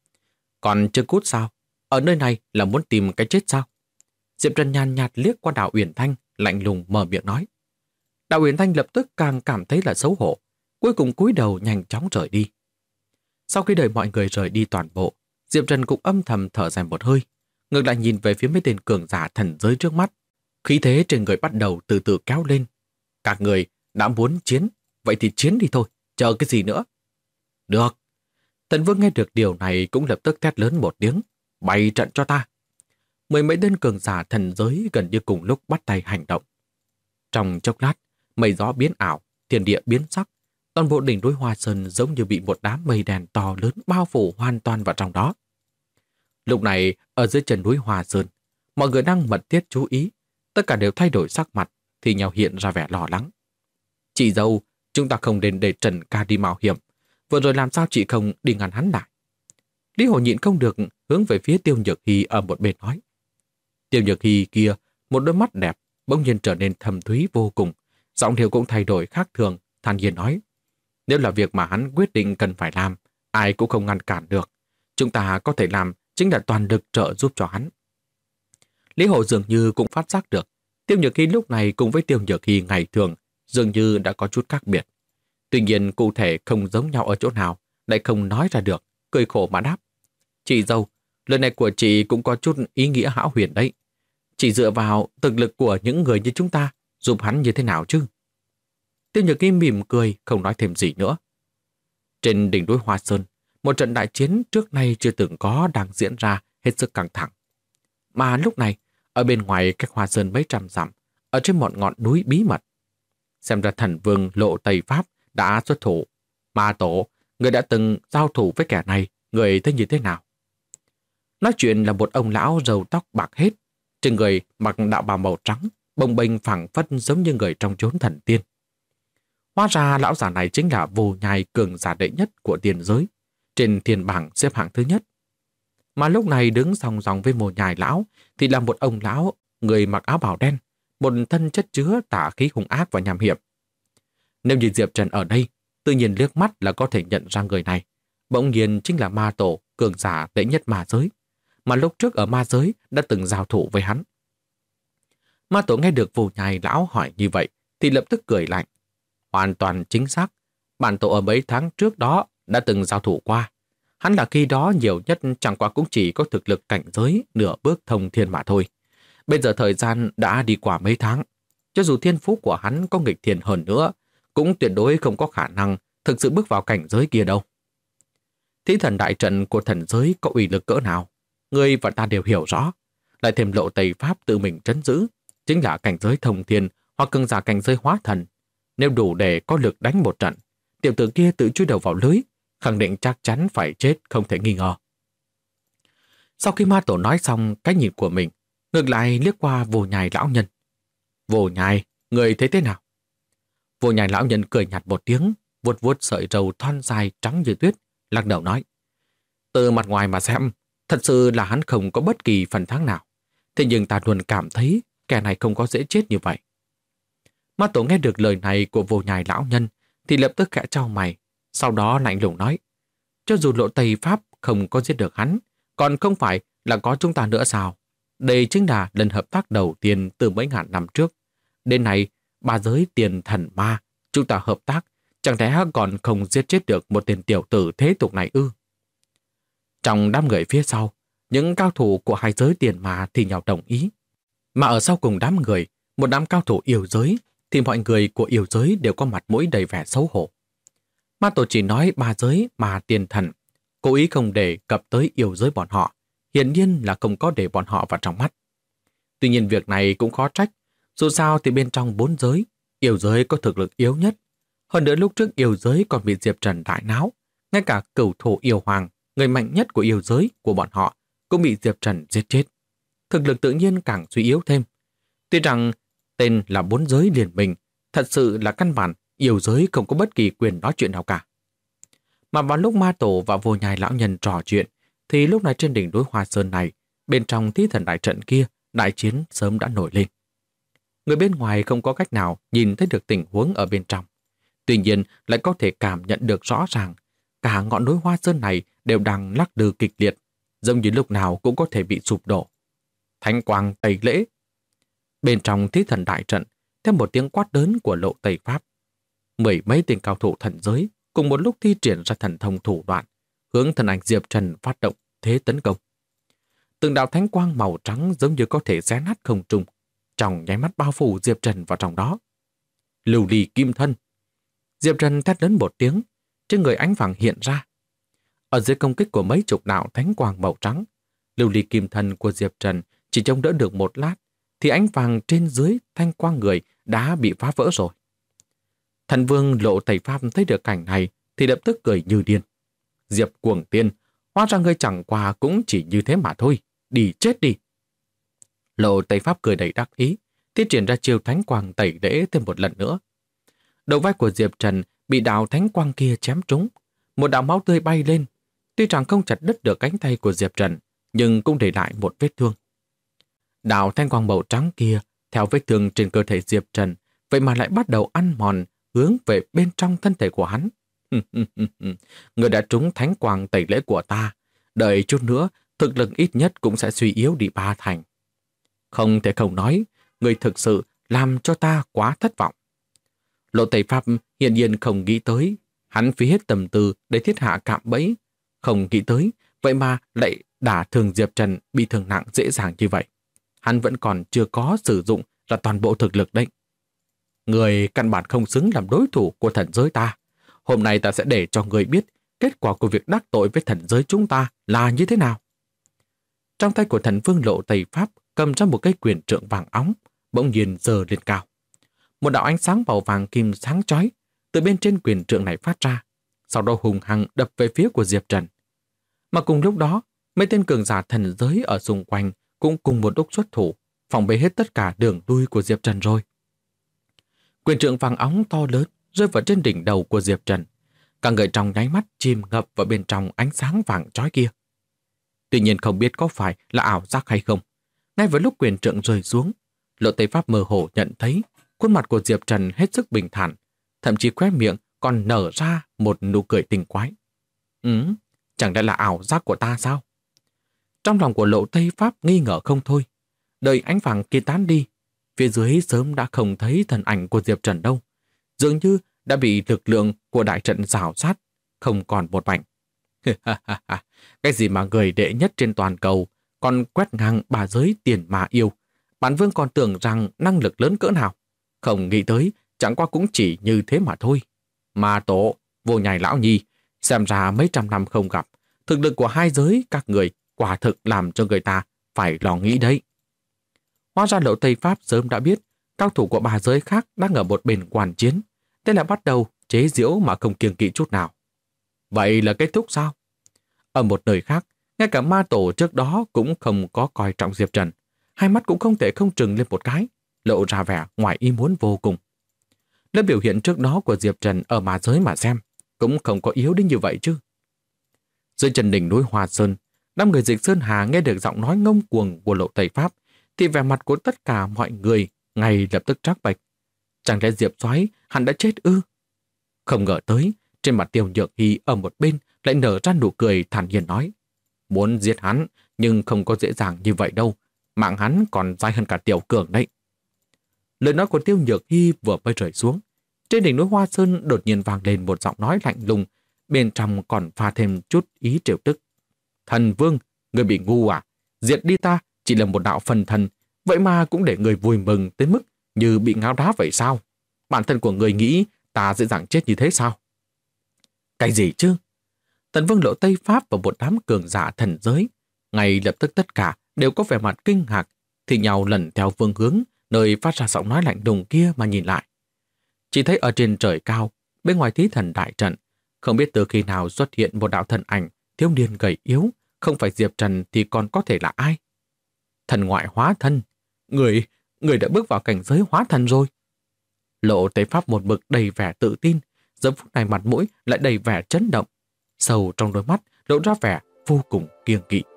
Còn chưa cút sao? Ở nơi này là muốn tìm cái chết sao? Diệp Trần nhàn nhạt liếc qua Đào Uyển Thanh, lạnh lùng mở miệng nói. Đào Uyển Thanh lập tức càng cảm thấy là xấu hổ, cuối cùng cúi đầu nhanh chóng rời đi. Sau khi đợi mọi người rời đi toàn bộ, Diệp Trần cũng âm thầm thở dài một hơi, ngược lại nhìn về phía mấy tên cường giả thần giới trước mắt. Khí thế trên người bắt đầu từ từ kéo lên. Các người đã muốn chiến, vậy thì chiến đi thôi, chờ cái gì nữa? Được. Thần vương nghe được điều này cũng lập tức thét lớn một tiếng, bày trận cho ta. Mười mấy tên cường giả thần giới gần như cùng lúc bắt tay hành động. Trong chốc lát, mây gió biến ảo, thiên địa biến sắc, toàn bộ đỉnh núi Hoa Sơn giống như bị một đám mây đen to lớn bao phủ hoàn toàn vào trong đó. Lúc này, ở dưới chân núi Hoa Sơn, mọi người đang mật thiết chú ý, tất cả đều thay đổi sắc mặt, thì nhau hiện ra vẻ lo lắng. Chị dâu, chúng ta không nên để Trần ca đi mạo hiểm, vừa rồi làm sao chị không đi ngăn hắn lại? Lý Hổ nhịn không được hướng về phía Tiêu Nhược Hy ở một bên nói. Tiêu Nhược Hy kia, một đôi mắt đẹp, bỗng nhiên trở nên thâm thúy vô cùng, giọng điệu cũng thay đổi khác thường, thản nhiên nói. Nếu là việc mà hắn quyết định cần phải làm, ai cũng không ngăn cản được. Chúng ta có thể làm chính là toàn lực trợ giúp cho hắn. Lý Hổ dường như cũng phát giác được, Tiêu Nhược Hy lúc này cùng với Tiêu Nhược Hy ngày thường dường như đã có chút khác biệt. Tuy nhiên cụ thể không giống nhau ở chỗ nào, lại không nói ra được, cười khổ mà đáp. Chị dâu, lời này của chị cũng có chút ý nghĩa hão huyền đấy. Chỉ dựa vào thực lực của những người như chúng ta, giúp hắn như thế nào chứ? Tiêu Nhược Hy mỉm cười, không nói thêm gì nữa. Trên đỉnh núi Hoa Sơn, một trận đại chiến trước nay chưa từng có đang diễn ra hết sức căng thẳng. Mà lúc này, ở bên ngoài cách Hoa Sơn mấy trăm dặm, ở trên một ngọn núi bí mật, xem ra thần vương Lộ Tây Pháp đã xuất thủ. Ma tổ, người đã từng giao thủ với kẻ này, người thấy như thế nào? Nói chuyện là một ông lão râu tóc bạc hết, trên người mặc đạo bào màu trắng, bồng bềnh phảng phất giống như người trong chốn thần tiên. Hóa ra lão già này chính là Vô Nhai cường giả đệ nhất của tiền giới, trên thiên bảng xếp hạng thứ nhất. Mà lúc này đứng song song với Vô Nhai lão thì là một ông lão, người mặc áo bào đen, một thân chất chứa tà khí hung ác và nham hiểm. Nếu như Diệp Trần ở đây, tự nhiên liếc mắt là có thể nhận ra người này. Bỗng nhiên chính là ma tổ, cường giả đệ nhất ma giới, mà lúc trước ở ma giới đã từng giao thủ với hắn. Ma tổ nghe được Vô Nhai lão hỏi như vậy thì lập tức cười lạnh. Hoàn toàn chính xác, bản tổ ở mấy tháng trước đó đã từng giao thủ qua. Hắn là khi đó nhiều nhất chẳng qua cũng chỉ có thực lực cảnh giới nửa bước thông thiên mà thôi. Bây giờ thời gian đã đi qua mấy tháng, cho dù thiên phú của hắn có nghịch thiên hơn nữa, cũng tuyệt đối không có khả năng thực sự bước vào cảnh giới kia đâu. Thí thần đại trận của thần giới có uy lực cỡ nào, người và ta đều hiểu rõ. Lại thêm Lộ Tây Pháp tự mình trấn giữ, chính là cảnh giới thông thiên hoặc cường giả cảnh giới hóa thần. Nếu đủ để có lực đánh một trận, tiểu tử kia tự chui đầu vào lưới, khẳng định chắc chắn phải chết không thể nghi ngờ. Sau khi ma tổ nói xong cái nhìn của mình, ngược lại liếc qua Vô Nhai lão nhân. Vô Nhai, người thấy thế nào? Vô Nhai lão nhân cười nhạt một tiếng, vuốt vuốt sợi râu thon dài trắng như tuyết, lắc đầu nói. Từ mặt ngoài mà xem, thật sự là hắn không có bất kỳ phần thắng nào. Thế nhưng ta luôn cảm thấy kẻ này không có dễ chết như vậy. Ma Tổ nghe được lời này của Vô Nhai lão nhân thì lập tức khẽ chau mày, sau đó lạnh lùng nói. Cho dù Lộ Tây Pháp không có giết được hắn, còn không phải là có chúng ta nữa sao? Đây chính là lần hợp tác đầu tiên từ mấy ngàn năm trước. Đến nay, ba giới tiền thần ma, chúng ta hợp tác, chẳng lẽ còn không giết chết được một tên tiểu tử thế tục này ư? Trong đám người phía sau, những cao thủ của hai giới tiền ma thì nhau đồng ý. Mà ở sau cùng đám người, một đám cao thủ yêu giới, thì mọi người của yêu giới đều có mặt mũi đầy vẻ xấu hổ. Ma Tổ chỉ nói ba giới mà tiền thần, cố ý không để cập tới yêu giới bọn họ, hiển nhiên là không có để bọn họ vào trong mắt. Tuy nhiên việc này cũng khó trách, dù sao thì bên trong bốn giới, yêu giới có thực lực yếu nhất. Hơn nữa lúc trước yêu giới còn bị Diệp Trần đại náo, ngay cả cửu thủ yêu hoàng, người mạnh nhất của yêu giới của bọn họ, cũng bị Diệp Trần giết chết. Thực lực tự nhiên càng suy yếu thêm. Tuy rằng tên là bốn giới liền mình, thật sự là căn bản yêu giới không có bất kỳ quyền nói chuyện nào cả. Mà vào lúc Ma Tổ và Vô Nhai lão nhân trò chuyện, thì lúc này trên đỉnh núi Hoa Sơn này, bên trong Thí Thần đại trận kia, đại chiến sớm đã nổi lên. Người bên ngoài không có cách nào nhìn thấy được tình huống ở bên trong. Tuy nhiên lại có thể cảm nhận được rõ ràng cả ngọn núi Hoa Sơn này đều đang lắc lư kịch liệt, giống như lúc nào cũng có thể bị sụp đổ. Thánh quang tẩy lễ. Bên trong Thí Thần đại trận, theo một tiếng quát lớn của Lộ Tây Pháp, mười mấy tên cao thủ thần giới cùng một lúc thi triển ra thần thông thủ đoạn, hướng thần ảnh Diệp Trần phát động thế tấn công. Từng đạo thánh quang màu trắng giống như có thể xé nát không trung, trong nháy mắt bao phủ Diệp Trần vào trong đó. Lưu ly kim thân. Diệp Trần thét lớn một tiếng, trên người ánh vàng hiện ra. Ở dưới công kích của mấy chục đạo thánh quang màu trắng, lưu ly kim thân của Diệp Trần chỉ chống đỡ được một lát, thì ánh vàng trên dưới thanh quang người đã bị phá vỡ rồi. Thần vương Lộ Tây Pháp thấy được cảnh này thì lập tức cười như điên. Diệp Cuồng Tiên, hóa ra ngươi chẳng qua cũng chỉ như thế mà thôi, đi chết đi. Lộ Tây Pháp cười đầy đắc ý, thiết triển ra chiêu thánh quang tẩy lễ thêm một lần nữa. Đầu vai của Diệp Trần bị đạo thánh quang kia chém trúng, một đạo máu tươi bay lên. Tuy rằng không chặt đứt được cánh tay của Diệp Trần, nhưng cũng để lại một vết thương. Đạo thanh quang màu trắng kia, theo vết thương trên cơ thể Diệp Trần, vậy mà lại bắt đầu ăn mòn, hướng về bên trong thân thể của hắn. Người đã trúng thánh quang tẩy lễ của ta, đợi chút nữa, thực lực ít nhất cũng sẽ suy yếu đi 3 thành. Không thể không nói, người thực sự làm cho ta quá thất vọng. Lộ Tây Pháp hiển nhiên không nghĩ tới, hắn phí hết tâm tư để thiết hạ cạm bẫy, không nghĩ tới, vậy mà lại đả thương Diệp Trần bị thương nặng dễ dàng như vậy. Hắn vẫn còn chưa có sử dụng ra toàn bộ thực lực đấy. Người căn bản không xứng làm đối thủ của thần giới ta. Hôm nay ta sẽ để cho người biết kết quả của việc đắc tội với thần giới chúng ta là như thế nào. Trong tay của thần vương Lộ Tây Pháp cầm ra một cây quyền trượng vàng óng, bỗng nhiên giơ lên cao. Một đạo ánh sáng màu vàng kim sáng chói từ bên trên quyền trượng này phát ra, sau đó hùng hăng đập về phía của Diệp Trần. Mà cùng lúc đó, mấy tên cường giả thần giới ở xung quanh cũng cùng một lúc xuất thủ, phòng bế hết tất cả đường lui của Diệp Trần rồi. Quyền trượng vàng óng to lớn rơi vào trên đỉnh đầu của Diệp Trần. Cả người trong nháy mắt chìm ngập vào bên trong ánh sáng vàng chói kia. Tuy nhiên không biết có phải là ảo giác hay không. Ngay vào lúc quyền trượng rơi xuống, Lộ Tây Pháp mơ hồ nhận thấy khuôn mặt của Diệp Trần hết sức bình thản, thậm chí khóe miệng còn nở ra một nụ cười tinh quái. Chẳng lẽ là ảo giác của ta sao? Trong lòng của Lộ Tây Pháp nghi ngờ không thôi. Đợi ánh vàng kia tán đi, phía dưới sớm đã không thấy thân ảnh của Diệp Trần đâu. Dường như đã bị lực lượng của đại trận rào sát, không còn một mảnh. Cái gì mà người đệ nhất trên toàn cầu, còn quét ngang bà giới tiền mà yêu. Bản vương còn tưởng rằng năng lực lớn cỡ nào. Không nghĩ tới, chẳng qua cũng chỉ như thế mà thôi. Mà Tổ, Vô Nhai lão nhi, xem ra mấy trăm năm không gặp, thực lực của hai giới các người quả thực làm cho người ta phải lo nghĩ đấy. Hóa ra Lộ Tây Pháp sớm đã biết cao thủ của ba giới khác đang ở một bên quan chiến, thế là bắt đầu chế giễu mà không kiêng kỵ chút nào. Vậy là kết thúc sao? Ở một nơi khác, ngay cả ma tổ trước đó cũng không có coi trọng Diệp Trần, hai mắt cũng không thể không trừng lên một cái, lộ ra vẻ ngoài ý muốn vô cùng. Lấy biểu hiện trước đó của Diệp Trần ở ma giới mà xem, cũng không có yếu đến như vậy chứ. Dưới chân đỉnh núi Hoa Sơn, đám người Dịch Sơn Hà nghe được giọng nói ngông cuồng của Lộ Tây Pháp, thì vẻ mặt của tất cả mọi người ngay lập tức trắng bệch. Chẳng lẽ Diệp Soái hắn đã chết ư? Không ngờ tới, trên mặt Tiêu Nhược Hy ở một bên lại nở ra nụ cười thản nhiên nói: muốn giết hắn, nhưng không có dễ dàng như vậy đâu. Mạng hắn còn dài hơn cả Tiểu Cường đấy. Lời nói của Tiêu Nhược Hy vừa mới rơi xuống, trên đỉnh núi Hoa Sơn đột nhiên vang lên một giọng nói lạnh lùng, bên trong còn pha thêm chút ý trêu tức. Thần Vương, người bị ngu à? Diệt đi ta chỉ là một đạo phần thần, vậy mà cũng để người vui mừng tới mức như bị ngáo đá vậy sao? Bản thân của người nghĩ ta dễ dàng chết như thế sao? Cái gì chứ? Tần Vương Lộ Tây Pháp và một đám cường giả thần giới, ngay lập tức tất cả đều có vẻ mặt kinh ngạc, thì nhau lần theo phương hướng nơi phát ra giọng nói lạnh lùng kia mà nhìn lại. Chỉ thấy ở trên trời cao, bên ngoài thí thần đại trận, không biết từ khi nào xuất hiện một đạo thần ảnh thiếu niên gầy yếu, không phải Diệp Trần thì còn có thể là ai? Thần ngoại hóa thân, người đã bước vào cảnh giới hóa thần rồi. Lộ Tây Pháp một mực đầy vẻ tự tin, giờ phút này mặt mũi lại đầy vẻ chấn động, sâu trong đôi mắt lộ ra vẻ vô cùng kiêng kỵ.